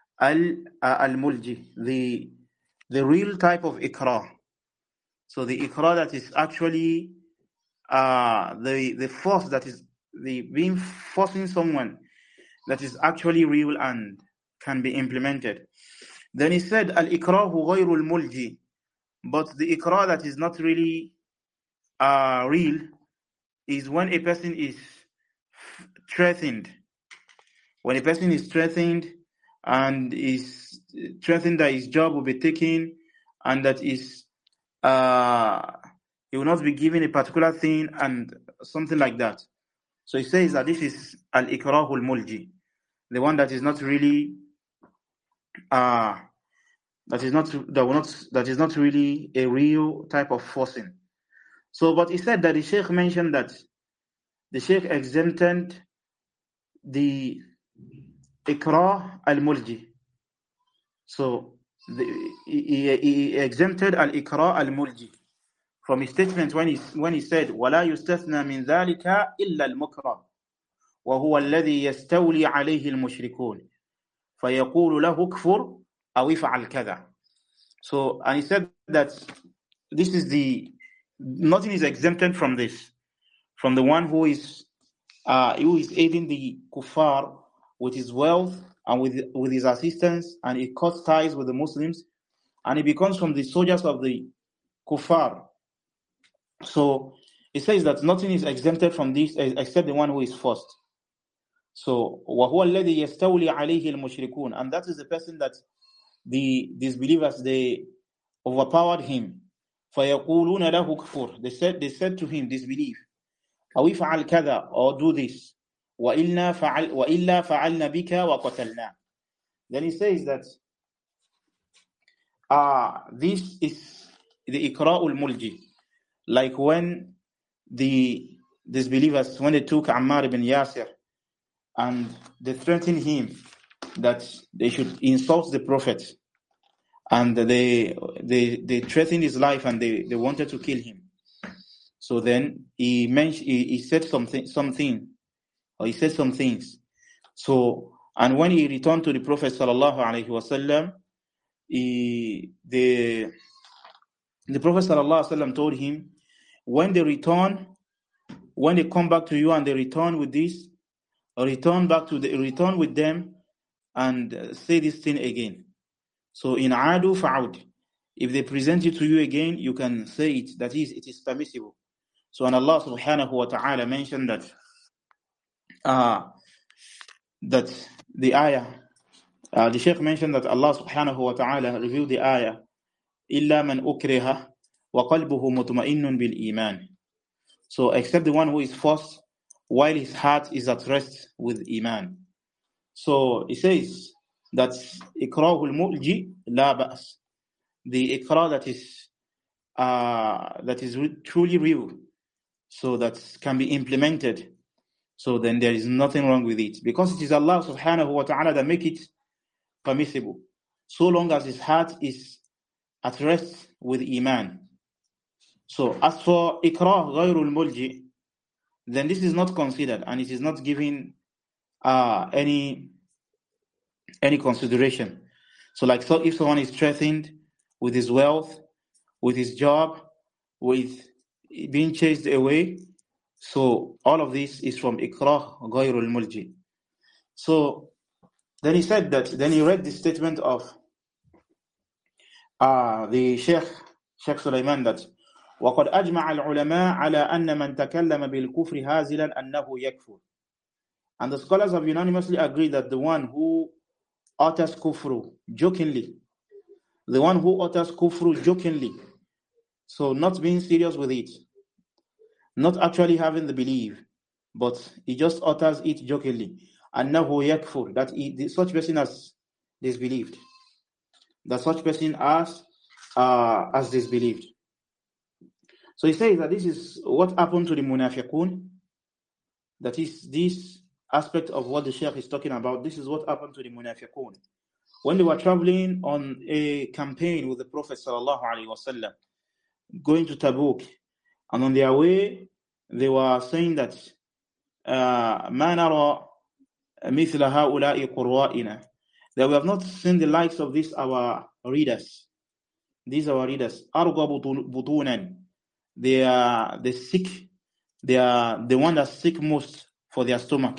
al-mulji, the the real type of ikrah. So the ikrah that is actually uh, the the force that is the being forcing someone that is actually real and can be implemented. Then he said al-ikrahu ghayrul mulji, but the ikrah that is not really uh, real is when a person is threatened. When a person is threatened and is threatened that his job will be taken and that is uh, he will not be given a particular thing and something like that. So he says that this is al-ikrahul mulji, the one that is not really uh, that is not that will not that is not really a real type of forcing. So, but he said that the Sheikh mentioned that the Sheikh exempted the ikrah al-mulji. So the, he, he exempted al-ikrah al-mulji from his statement when he when he said ولا يستثنى من ذلك إلا المكره وهو الذي يستولي عليه المشركون فيقول له كفر أو افعل كذا. So and he said that this is the nothing is exempted from this, from the one who is uh, who is aiding the kuffar with his wealth and with with his assistance, and he cuts ties with the Muslims, and he becomes from the soldiers of the kuffar. So it says that nothing is exempted from this except the one who is forced. So وَهُوَ الَّذِي يَسْتَوْلِي عَلَيْهِ الْمُشْرِكُونَ, and that is the person that the disbelievers, they overpowered him. فَيَقُولُونَ لَهُ كُفُرْ, they said they said to him, disbelieve, أَوْ إِفْعَلْ كَذَا, or do this, وَإِلَّا فَعَلْ وَإِلَّا فَعَلْنَا بِكَ وَقَتَلْنَا. Then he says that uh, this is the ikra'ul mulji, like when the disbelievers, when they took Ammar ibn Yasir and they threatened him that they should insult the Prophet and they they they threatened his life and they, they wanted to kill him. So then he mentioned he, he said something something or he said some things. So and when he returned to the Prophet sallallahu alaihi wasallam, he the the Prophet sallallahu alaihi wasallam told him, when they return, when they come back to you and they return with this, or return back to the return with them and say this thing again. So in adu fa'ud, if they present it to you again, you can say it. That is, it is permissible. So and Allah subhanahu wa ta'ala mentioned that uh, that the ayah, uh, the Shaykh mentioned that Allah subhanahu wa ta'ala revealed the ayah, إِلَّا مَنْ أُكْرِهَ وَقَلْبُهُ مُطْمَئِنٌ بِالْإِيمَانِ. So except the one who is forced while his heart is at rest with Iman. So he says that ikrahul mulji la ba's, the ikrah that is uh, that is re- truly real, so that can be implemented. So then there is nothing wrong with it, because it is Allah subhanahu wa ta'ala that make it permissible, so long as his heart is at rest with Iman. So as for ikrah ghayrul mulji, then this is not considered and it is not given uh, any any consideration. So like so if someone is threatened with his wealth, with his job, with being chased away, so all of this is from ikrah ghayrul mulji. So then he said that, then he read the statement of uh, the Sheikh Sheikh Sulaiman that وَقَدْ أَجْمَعَ الْعُلَمَاء عَلَىٰ أَنَّ مَنْ تَكَلَّمَ بِالْكُفْرِ هَازِلًا أَنَّهُ يَكْفُرُ. And the scholars have unanimously agreed that the one who utters kufru jokingly, the one who utters kufru jokingly, so not being serious with it, not actually having the belief, but he just utters it jokingly, أَنَّهُ يَكْفُرُ, that he, such person has disbelieved, that such person has, uh, has disbelieved. So he says that this is what happened to the munafiqun. That is this aspect of what the Shaykh is talking about. This is what happened to the munafiqun when they were traveling on a campaign with the Prophet sallallahu alaihi wasallam, going to Tabuk, and on their way they were saying that uh, ما نرى مثل هؤلاء قرائنا, that we have not seen the likes of these our readers. These are our readers. أرغب بطونا, they are the sick, they are the one that sick most for their stomach.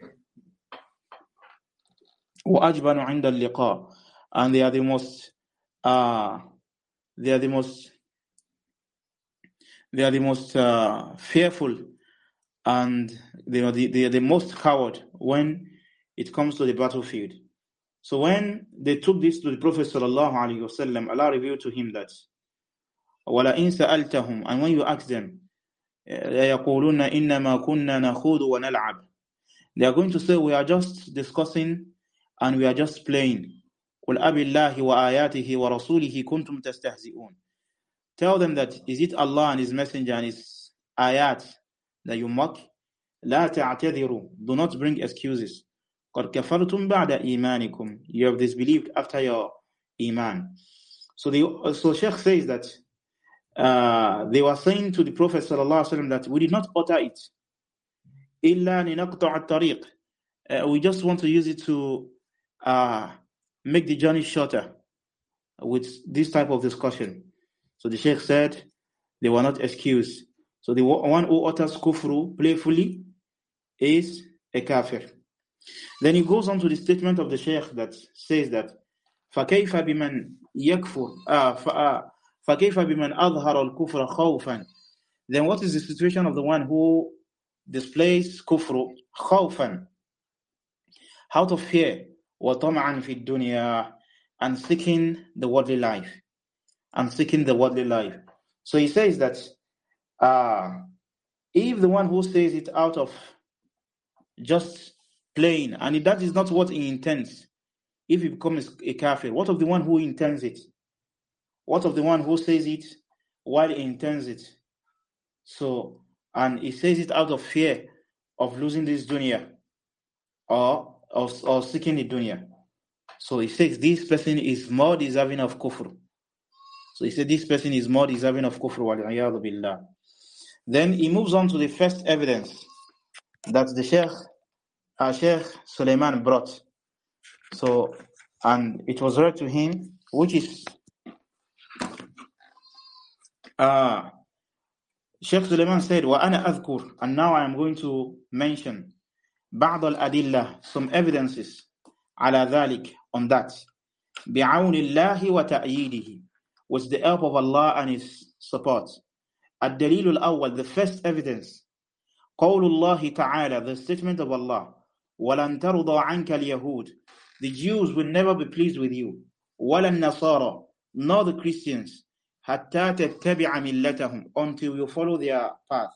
وأجبن عند اللقاء, and they are the most uh, they are the most they are the most uh, fearful, and they are the, they are the most coward when it comes to the battlefield. So when they took this to the Prophet sallallahu alaihi wasallam, Allah revealed to him that وَلَئِن سَأَلْتَهُمْ, and when you ask them, يَقُولُونَ إِنَّمَا كُنَّا نَخُوضُ وَنَلْعَبُ, they are going to say, we are just discussing and we are just playing. قُلْ أَبِ اللَّهِ وَآيَاتِهِ وَرَسُولِهِ كُنْتُمْ تَسْتَهْزِئُونَ. Tell them that, is it Allah and His Messenger and His ayat that you mock? لَا تَعْتَذِرُوا, do not bring excuses. قَدْ كَفَرْتُمْ بَعْدَ إِيمَانِكُمْ, you have disbelieved after your iman. So the so Sheikh says that uh, they were saying to the Prophet sallallahu alaihi wasallam that we did not utter it. إِلَّا لِنَقْطَعَ الطَّرِيقِ, uh, we just want to use it to uh, make the journey shorter with this type of discussion. So the Sheikh said they were not excused. So the one who utters kufru playfully is a kafir. Then he goes on to the statement of the Sheikh that says that فَكَيْفَ بِمَنْ يَكْفُرْ فَكَيْفَ بِمَنْ أَظْهَرَ الْكُفْرَ خَوْفًا. Then what is the situation of the one who displays kufru khawfan, out of fear, وَطَمْعًا فِي الدُّنْيَا, and seeking the worldly life, and seeking the worldly life. So he says that uh, if the one who says it out of just playing, and that is not what he intends, if he becomes a kafir, what of the one who intends it? What of the one who says it while he intends it? So, and he says it out of fear of losing this dunya, or, or, or seeking the dunya. So he says this person is more deserving of kufr. So he said this person is more deserving of kufr, wal-'iyadhu billah. Then he moves on to the first evidence that the Sheikh, uh, Sheikh Suleiman brought. So, and it was read to him, which is uh, Sheikh Suleiman said, وَأَنَا أَذْكُرُ, and now I am going to mention بَعْضَ الْأَدِلَّةِ, some evidences على ذلك, on that, بِعَوْنِ اللَّهِ وَتَأْيِيدِهِ, with the help of Allah and His support. الدليل الأول, the first evidence, قول الله تعالى, the statement of Allah, وَلَن تَرْضَى عَنْكَ الْيَهُودِ, the Jews will never be pleased with you, وَلَا النَّصَارَى, nor the Christians, حَتَّى تَتَّبِعَ مِلَّتَهُمْ, until you follow their path.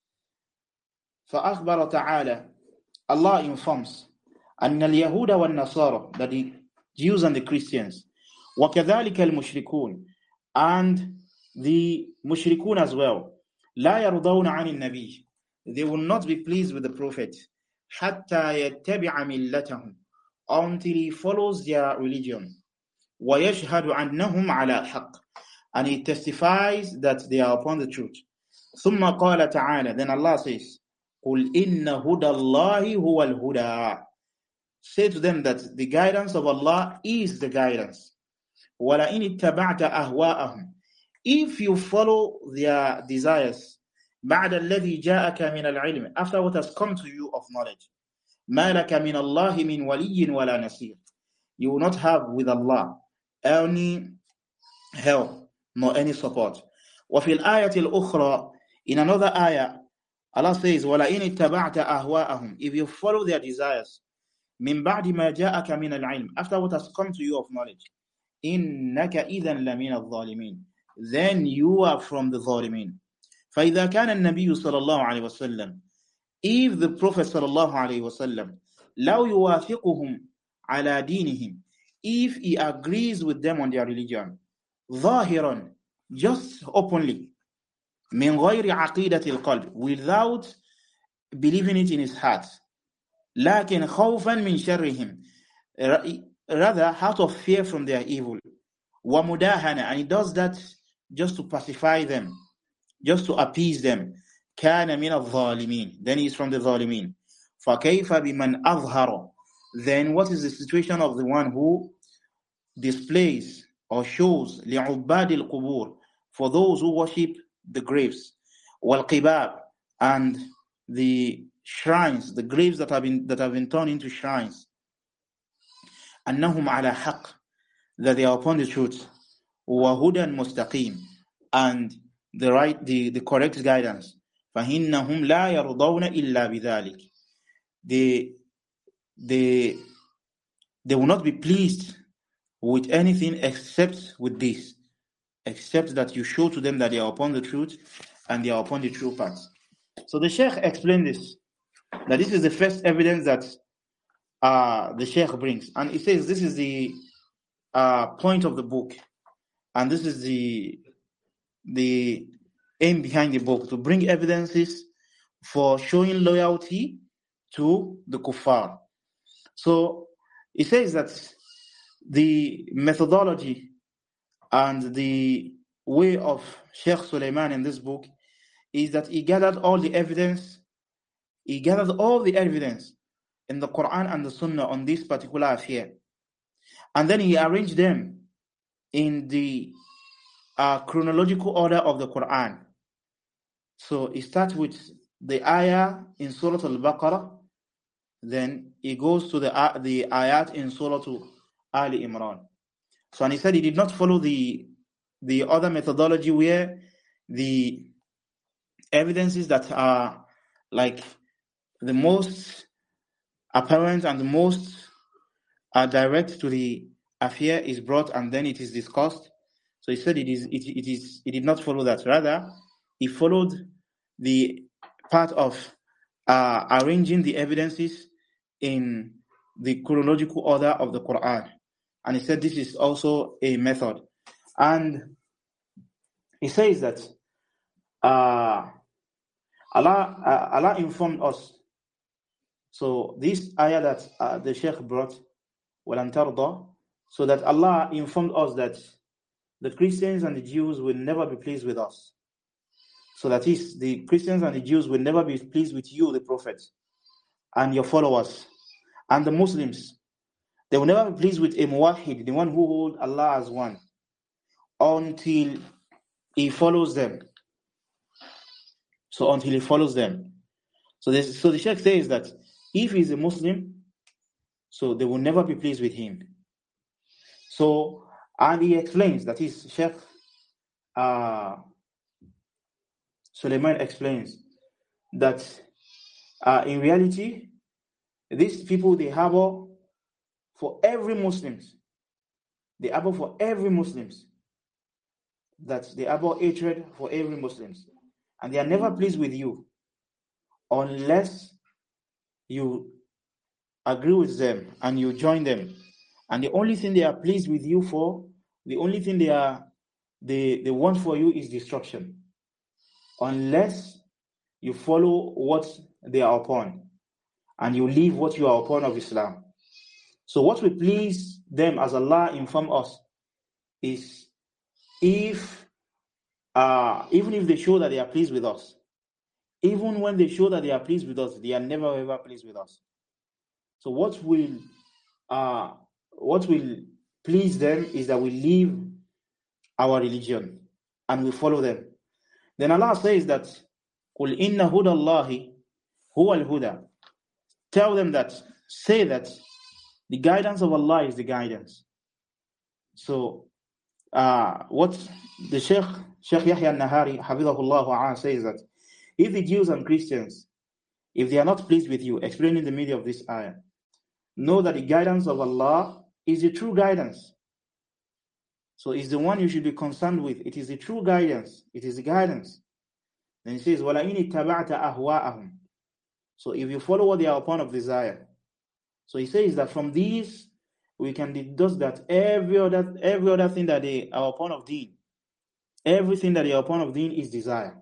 فأخبر تعالى, Allah informs, أن اليهود والنصارى, that the Jews and the Christians, وكذلك المشركون, and the mushrikun as well, لا يرضون عن النبي, they will not be pleased with the Prophet, حتى يتبع ملتهم, until he follows their religion, ويشهد أنهم على حق, and he testifies that they are upon the truth. ثم قال تعالى, then Allah says, قل إن هدى الله هو الهدى, say to them that the guidance of Allah is the guidance. وَلَئِنِ اتَّبَعْتَ أَهْوَاءَهُمْ, if you follow their desires, بَعْدَ الَّذِي جَاءَكَ مِنَ الْعِلْمِ, after what has come to you of knowledge, مَا لَكَ مِنَ اللَّهِ مِنْ وَلِيٍّ وَلَا نَصِيرٍ, you will not have with Allah any help nor any support. وَفِي الْآيَةِ الْأُخْرَى, in another ayah, Allah says, وَلَئِنِ اتَّبَعْتَ أَهْوَاءَهُمْ, if you follow their desires, مِنْ بَعْدِ مَا جَاءَكَ مِنَ الْعِلْمِ, after what has come to you of knowledge, إِنَّكَ إِذًا لَمِنَ الظَّالِمِينَ, then you are from the ظالمين. فإذا كان النبي صلى الله عليه وسلم, if the Prophet صلى الله عليه وسلم لو يوافقهم على دينهم, if he agrees with them on their religion, ظاهرا, just openly, من غير عقيدة القلب, without believing it in his heart, لكن خوفا من شرهم, rather out of fear from their evil, ومداهنة, and he does that just to pacify them, just to appease them, كان من الظالمين, then he is from the ظالمين. فكيف بمن أظهر, then what is the situation of the one who displays or shows لعباد القبور, for those who worship the graves, والقباب, and the shrines, the graves that have been that have been turned into shrines, أنهم على حق, that they are upon the truth, وهدى مستقيم, and the right, the, the correct guidance, فإنهم لا يرضون إلا بذلك, they they they will not be pleased with anything except with this, except that you show to them that they are upon the truth and they are upon the true path. So the Sheikh explained this, that this is the first evidence that uh, the Sheikh brings, and he says this is the uh, point of the book, and this is the the aim behind the book, to bring evidences for showing loyalty to the kuffar. So he says that the methodology and the way of Sheikh Suleiman in this book is that he gathered all the evidence, he gathered all the evidence in the Quran and the Sunnah on this particular affair, and then he arranged them in the uh, chronological order of the Quran. So he starts with the ayah in Surah Al-Baqarah, then he goes to the uh, the ayat in Surah Ali Imran. So, and he said he did not follow the the other methodology where the evidences that are like the most apparent and the most are direct to the affair is brought and then it is discussed. So he said it is it, it is he did not follow that. Rather, he followed the part of uh, arranging the evidences in the chronological order of the Quran. And he said this is also a method. And he says that uh, Allah uh, Allah informed us. So this ayah that uh, the Sheikh brought, وَلَن تَرْضَى, So that Allah informed us that the Christians and the Jews will never be pleased with us. So that is, the Christians and the Jews will never be pleased with you, the Prophet, and your followers, and the Muslims. They will never be pleased with a muwahid, the one who holds Allah as one, until he follows them. So until he follows them. So, this, so the Sheikh says that if he's a Muslim, so they will never be pleased with him. So, and he explains, that is, Sheikh uh, Suleiman explains that uh, in reality, these people, they harbor for every Muslims. They harbor for every Muslims. That they harbor hatred for every Muslims. And they are never pleased with you unless you agree with them and you join them. And the only thing they are pleased with you for, the only thing they are they, they want for you is destruction. Unless you follow what they are upon and you leave what you are upon of Islam. So what will please them, as Allah inform us, is if uh, even if they show that they are pleased with us, even when they show that they are pleased with us, they are never ever pleased with us. So what will uh, what will please them is that we leave our religion and we follow them. Then Allah says that قُلْ إِنَّ هُدَى اللَّهِ هُوَ الْهُدَى. Tell them that, say that the guidance of Allah is the guidance. So uh, what the Sheikh, Sheikh Yahya al-Nahari, Hafidhahullah, says that if the Jews and Christians, if they are not pleased with you, explaining the meaning of this ayah, know that the guidance of Allah is the true guidance. So it's the one you should be concerned with. It is the true guidance. It is the guidance. Then he says, وَلَئِنِ اتَّبَعْتَ أَهْوَاءَهُمْ. So if you follow what they are upon of desire. So he says that from these, we can deduce that every other every other thing that they are upon of deen, everything that they are upon of deen is desire.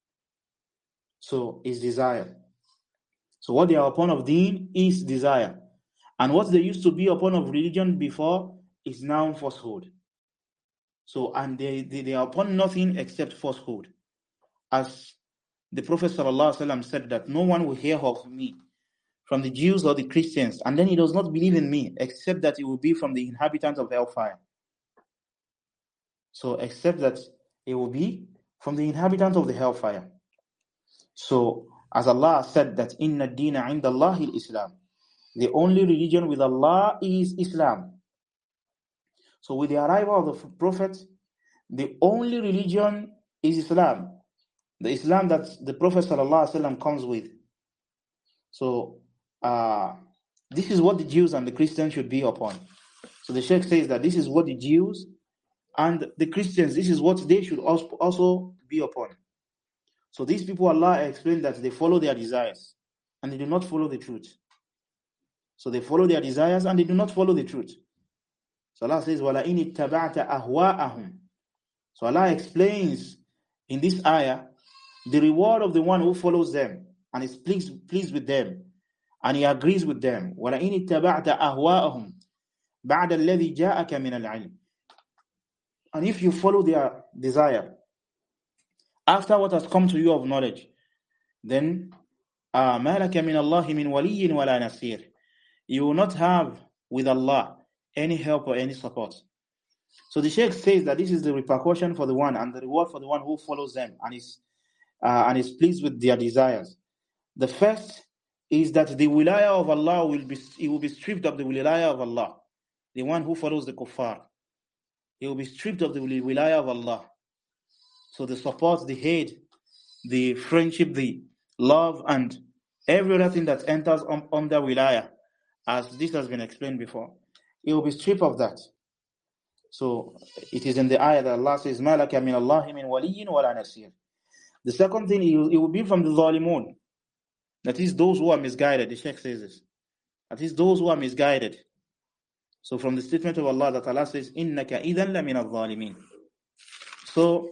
So is desire. So what they are upon of deen is desire. And what they used to be upon of religion before is now falsehood. So, and they, they, they are upon nothing except falsehood. As the Prophet ﷺ said that no one will hear of me from the Jews or the Christians, and then he does not believe in me, except that it will be from the inhabitants of hellfire. So, except that it will be from the inhabitants of the hellfire. So, as Allah said that, Inna ad-deena 'inda Allahi al-Islam. The only religion with Allah is Islam. So with the arrival of the Prophet, the only religion is Islam. The Islam that the Prophet ﷺ comes with. So uh, this is what the Jews and the Christians should be upon. So the Sheikh says that this is what the Jews and the Christians, this is what they should also be upon. So these people, Allah explained that they follow their desires and they do not follow the truth. So they follow their desires and they do not follow the truth. So Allah says, وَلَئِنِ اتَّبَعْتَ أَهْوَاءَهُمْ. So Allah explains in this ayah the reward of the one who follows them and is pleased, pleased with them and he agrees with them. وَلَئِنِ اتَّبَعْتَ أَهْوَاءَهُمْ بَعْدَ الَّذِي جَاءَكَ مِنَ الْعِلْمِ. And if you follow their desire after what has come to you of knowledge, then uh, مَا لَكَ مِنَ اللَّهِ مِنْ وَلِيٍّ وَلَا نَصِيرٍ. You will not have with Allah any help or any support. So the Sheikh says that this is the repercussion for the one and the reward for the one who follows them and is uh, and is pleased with their desires. The first is that the wilayah of Allah will be he will be stripped of the wilayah of Allah. The one who follows the kuffar, he will be stripped of the wilayah of Allah. So the support, the hate, the friendship, the love, and every other thing that enters on, under wilayah, as this has been explained before, it will be stripped of that. So it is in the ayah that Allah says, مَا لَكَ مِنَ اللَّهِ مِنْ وَلِيٍّ وَلَا نَصِيرٍ. The second thing, it will, it will be from the zalimun. That is those who are misguided. The Sheikh says this. That is those who are misguided. So from the statement of Allah that Allah says, إِنَّكَ إِذًا لَمِنَ الظَّالِمِينَ. So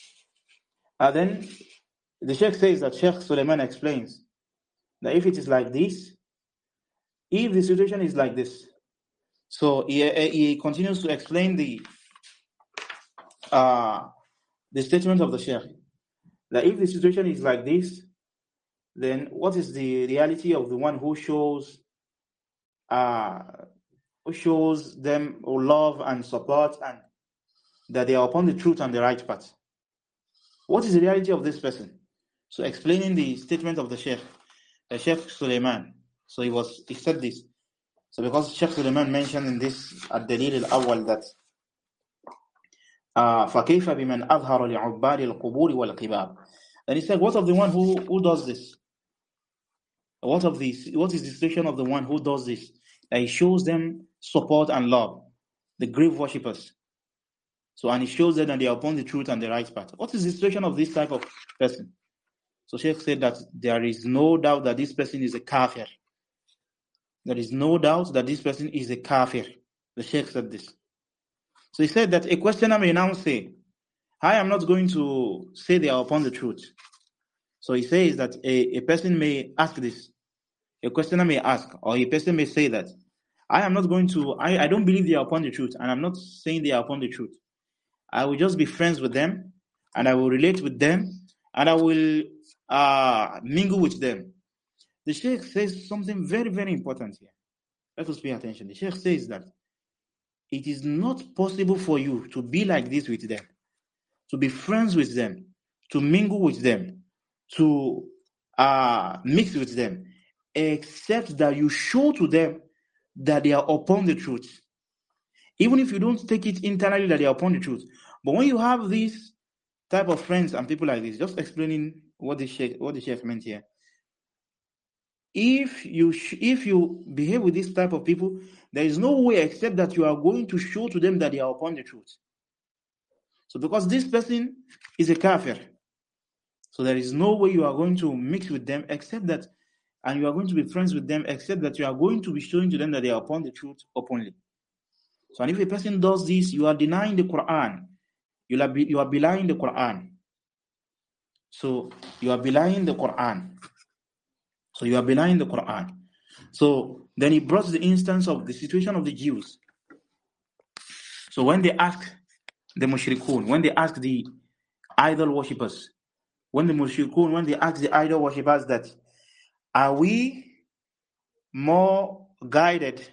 uh, then the Sheikh says that Sheikh Suleiman explains that if it is like this, if the situation is like this, So he, he continues to explain the uh, the statement of the Sheikh, that if the situation is like this, then what is the reality of the one who shows uh, who shows them love and support and that they are upon the truth and the right path? What is the reality of this person? So explaining the statement of the Sheikh, the Sheikh Suleiman. So he was he said this. So because Sheikh Suleiman mentioned in this ad-dalil al-awwal that uh, فَكَيْفَ بِمَنْ أَظْهَرَ لِعُبَّادِ الْقُبُورِ وَالْقِبَابِ. And he said, what of the one who, who does this? What of this? What is the situation of the one who does this? That he shows them support and love, the grave worshippers. So, and he shows them that they are upon the truth and the right path. What is the situation of this type of person? So Sheikh said that there is no doubt that this person is a kafir. There is no doubt that this person is a kafir. The Sheikh said this. So he said that a questioner may now say, I am not going to say they are upon the truth. So he says that a, a person may ask this. A questioner may ask, or a person may say that, I am not going to, I, I don't believe they are upon the truth, and I'm not saying they are upon the truth. I will just be friends with them, and I will relate with them, and I will uh, mingle with them. The Sheikh says something very, very important here. Let us pay attention. The Sheikh says that it is not possible for you to be like this with them, to be friends with them, to mingle with them, to uh, mix with them, except that you show to them that they are upon the truth. Even if you don't take it internally that they are upon the truth. But when you have these type of friends and people like this, just explaining what the Sheikh, what the Sheikh meant here. If you sh- if you behave with this type of people, there is no way except that you are going to show to them that they are upon the truth. So because this person is a kafir, so there is no way you are going to mix with them except that, and you are going to be friends with them except that you are going to be showing to them that they are upon the truth openly. So and if a person does this, you are denying the Quran. You are, be, you are belying the Quran. So you are belying the Quran. So you are belying the Quran. So then he brought the instance of the situation of the Jews. So when they ask the mushrikun, when they ask the idol worshippers, when the mushrikun, when they ask the idol worshippers that, are we more guided,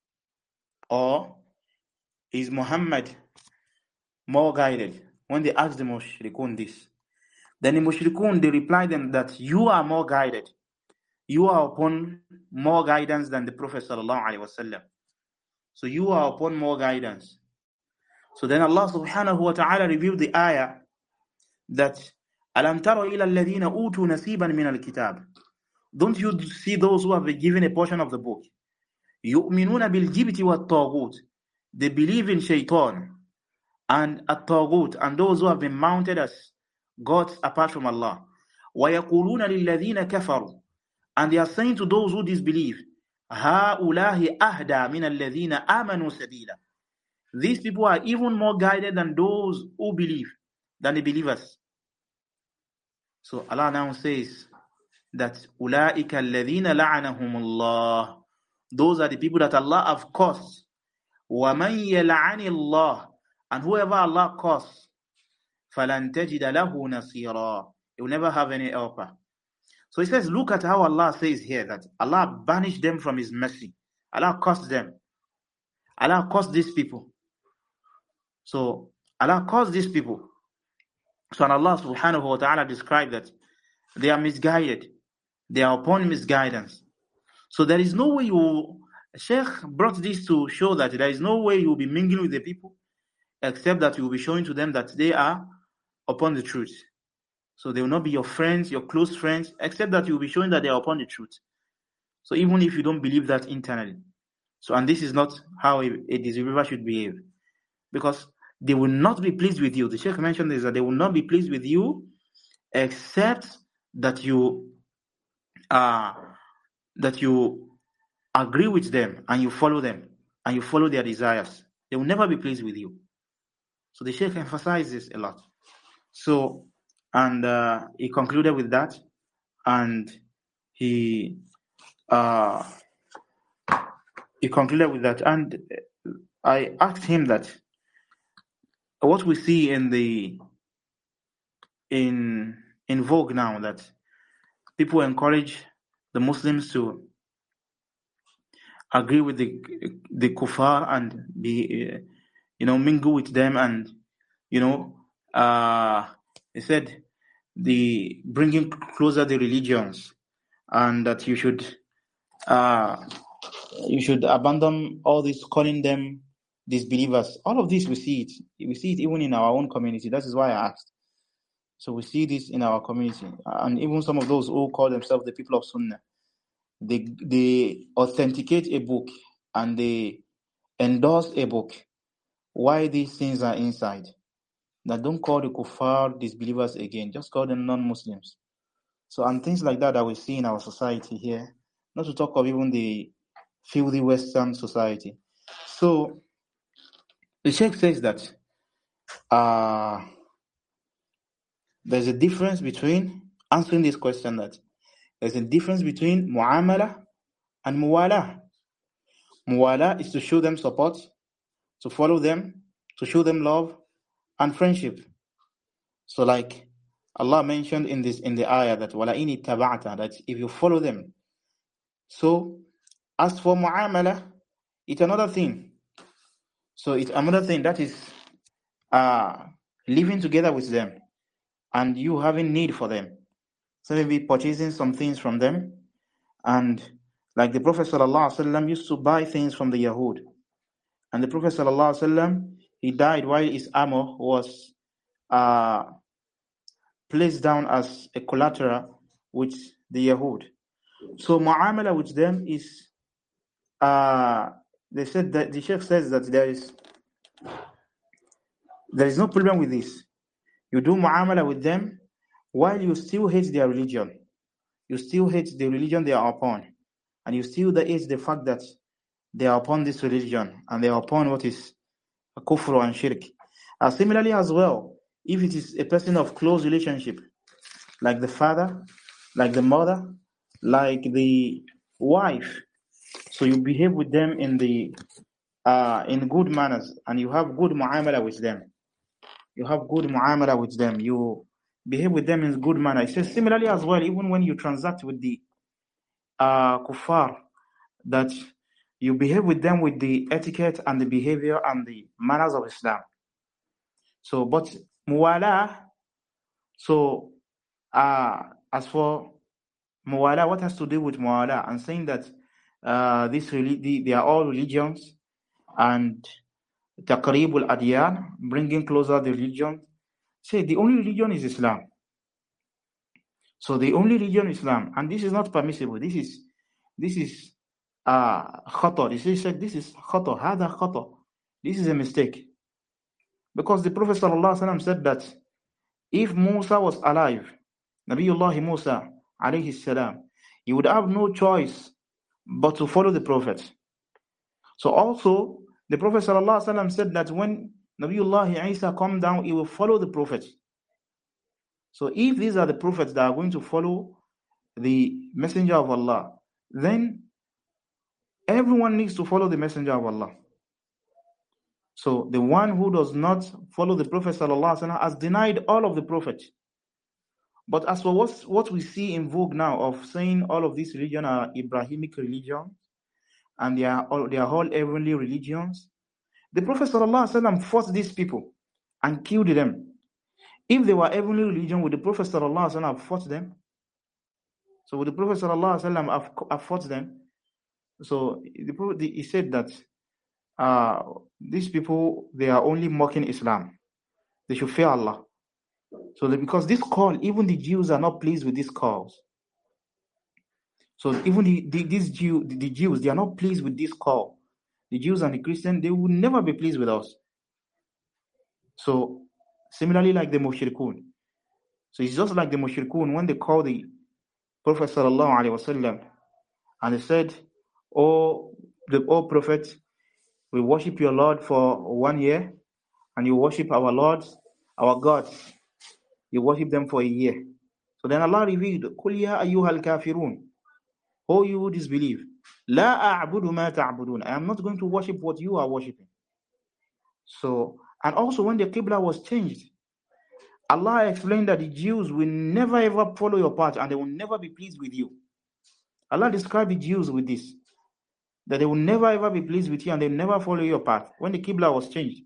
or is Muhammad more guided? When they ask the mushrikun this, then the mushrikun, they reply them that you are more guided. You are upon more guidance than the Prophet sallallahu alaihi wasallam. So you are upon more guidance. So then Allah subhanahu wa ta'ala revealed the ayah that Alam tara ila alladhina utu nasiban min al-kitab. Don't you see those who have been given a portion of the book? Yu'minuna bil jibti wat taghut. They believe in shaitan and at-taghut, and those who have been mounted as gods apart from Allah. Wa yaquluna lil ladhina kafaru. And they are saying to those who disbelieve, هَؤُلَاهِ أَهْدَى مِنَ الَّذِينَ آمَنُوا سَبِيلًا. These people are even more guided than those who believe, than the believers. So Allah now says that أُولَٰئِكَ الَّذِينَ لَعَنَهُمُ اللَّهُ. Those are the people that Allah have cursed. وَمَنْ يَلْعَنِ اللَّهُ. And whoever Allah cursed, فَلَنْ تَجِدَ لَهُ نَصِيرًا. He will never have any helper. So he says, look at how Allah says here that Allah banished them from His mercy. Allah cursed them. Allah cursed these people. So Allah cursed these people. So and Allah subhanahu wa ta'ala described that they are misguided. They are upon misguidance. So there is no way you, Sheikh brought this to show that there is no way you will be mingling with the people except that you will be showing to them that they are upon the truth. So they will not be your friends, your close friends, except that you will be showing that they are upon the truth. So even if you don't believe that internally. So, and this is not how a, a disbeliever should behave. Because they will not be pleased with you. The Sheikh mentioned this, that they will not be pleased with you except that you uh, that you agree with them and you follow them and you follow their desires. They will never be pleased with you. So the Sheikh emphasizes a lot. So, and uh, he concluded with that, and he uh, he concluded with that, and I asked him that what we see in the in in vogue now, that people encourage the Muslims to agree with the the kuffar and be uh, you know mingle with them, and you know uh he said the bringing closer the religions, and that you should uh you should abandon all this calling them disbelievers. All of this we see it we see it even in our own community. That is why I asked. So we see this in our community, and even some of those who call themselves the people of Sunnah, they they authenticate a book and they endorse a book. Why these things are inside? That don't call the kuffar disbelievers again, just call them non-Muslims. So, and things like that that we see in our society here, not to talk of even the filthy Western society. So the Sheikh says that uh, there's a difference between answering this question, that there's a difference between mu'amala and muwala. Muwala is to show them support, to follow them, to show them love and friendship. So like Allah mentioned in this in the ayah that wala in ittaba'ta, that if you follow them. So as for mu'amala, it's another thing. So it's another thing, that is uh living together with them and you having need for them. So maybe purchasing some things from them, and like the Prophet sallallahu alaihi wasallam used to buy things from the Yahud, and the Prophet sallallahu alaihi wasallam, he died while his armor was uh placed down as a collateral with the Yahud. So mu'amala with them is uh they said that the Sheikh says that there is there is no problem with this. You do mu'amala with them while you still hate their religion. You still hate the religion they are upon, and you still hate the fact that they are upon this religion and they are upon what is kufr and shirk. Uh, similarly as well, if it is a person of close relationship, like the father, like the mother, like the wife, so you behave with them in the uh, in good manners, and you have good mu'amala with them. You have good mu'amala with them. You behave with them in good manner. It says similarly as well, even when you transact with the uh, kuffar, that you behave with them with the etiquette and the behavior and the manners of Islam. So, but muwala, so uh, as for muwala, what has to do with muwala? And saying that uh, this the, they are all religions, and taqreeb al-adyan, bringing closer the religion. Say the only religion is Islam. So the only religion is Islam, and this is not permissible. This is this is uh khata. This is this is khata. Hada khata. This is a mistake, because the Prophet sallallahu alaihi wasallam said that if Musa was alive, Nabiullah Musa alayhi salam, he would have no choice but to follow the Prophet. So also the Prophet sallallahu alaihi wasallam said that when Nabiullah Isa come down, he will follow the Prophet. So if these are the prophets that are going to follow the messenger of Allah, then everyone needs to follow the messenger of Allah. So the one who does not follow the Prophet sallallahu alaihi wasallam has denied all of the prophets. But as for what's, what we see in vogue now of saying all of these religions are Abrahamic religions and they are all, they are all heavenly religions, the Prophet sallallahu alaihi wasallam fought these people and killed them. If they were heavenly religion, would the Prophet sallallahu alaihi wasallam have fought them? So would the Prophet sallallahu alaihi wasallam have, have fought them? So the Prophet, he said that uh, these people, they are only mocking Islam. They should fear Allah. So that because this call, even the Jews are not pleased with these calls. So even the, the these Jew, the, the Jews, they are not pleased with this call. The Jews and the Christians, they will never be pleased with us. So similarly, like the mushrikun. So it's just like the mushrikun when they call the Prophet sallallahu alaihi wasallam, and they said, "Oh, the oh Prophet, we worship your Lord for one year, and you worship our lords, our gods. You worship them for a year." So then Allah revealed, "Qul ya ayyuhal kafirun, oh you who disbelieve, la a'budu ma ta'budun. I am not going to worship what you are worshiping. So, and also when the Qibla was changed, Allah explained that the Jews will never ever follow your path and they will never be pleased with you. Allah described the Jews with this, that they will never ever be pleased with you and they will never follow your path when the Qibla was changed.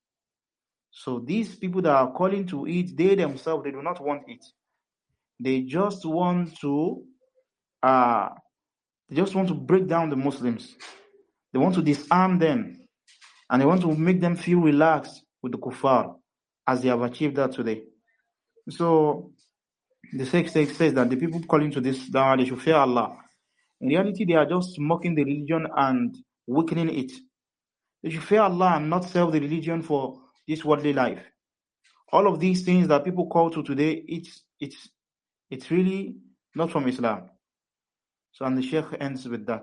So these people that are calling to it, they themselves, they do not want it. They just want to, uh, they just want to break down the Muslims. They want to disarm them, and they want to make them feel relaxed with the kuffar, as they have achieved that today. So the text says that the people calling to this dawah, they should fear Allah. In reality, they are just mocking the religion and weakening it. They should fear Allah and not sell the religion for this worldly life. All of these things that people call to today, it's it's it's really not from Islam. So, and the Sheikh ends with that.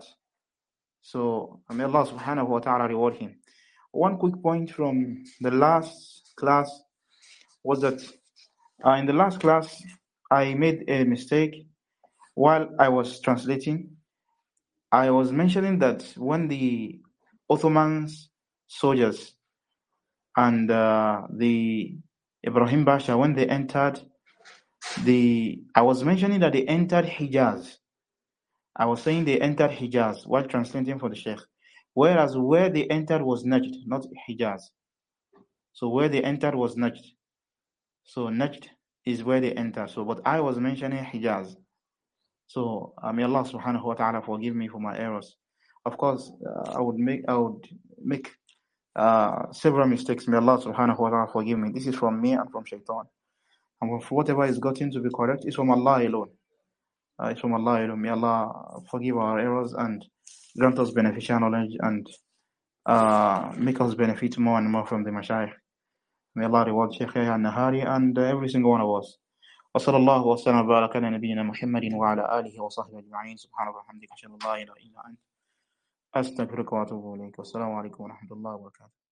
So, may Allah subhanahu wa ta'ala reward him. One quick point from the last class was that uh, in the last class, I made a mistake while I was translating. I was mentioning that when the Ottoman soldiers and uh, the Ibrahim Pasha, when they entered the, I was mentioning that they entered Hijaz. I was saying they entered Hijaz while translating for the Sheikh. Whereas where they entered was Najd, not Hijaz. So where they entered was Najd. So Najd is where they entered. So, but I was mentioning Hijaz. So uh, may Allah subhanahu wa ta'ala forgive me for my errors. Of course, uh, I would make I would make uh, several mistakes. May Allah subhanahu wa ta'ala forgive me. This is from me and from Shaitan. And for whatever is gotten to be correct is from Allah alone. Uh, it's from Allah alone. May Allah forgive our errors and grant us beneficial knowledge and uh, make us benefit more and more from the Mashayikh. May Allah reward Shaykh Yahya Nahari and uh, every single one of us. وصلى الله وسلم وبارك على نبينا محمد وعلى آله وصحبه أجمعين سبحانك وبحمدك أشهد أن لا إله إلا أنت أستغفرك وأتوب إليك والسلام عليكم ورحمة الله وبركاته.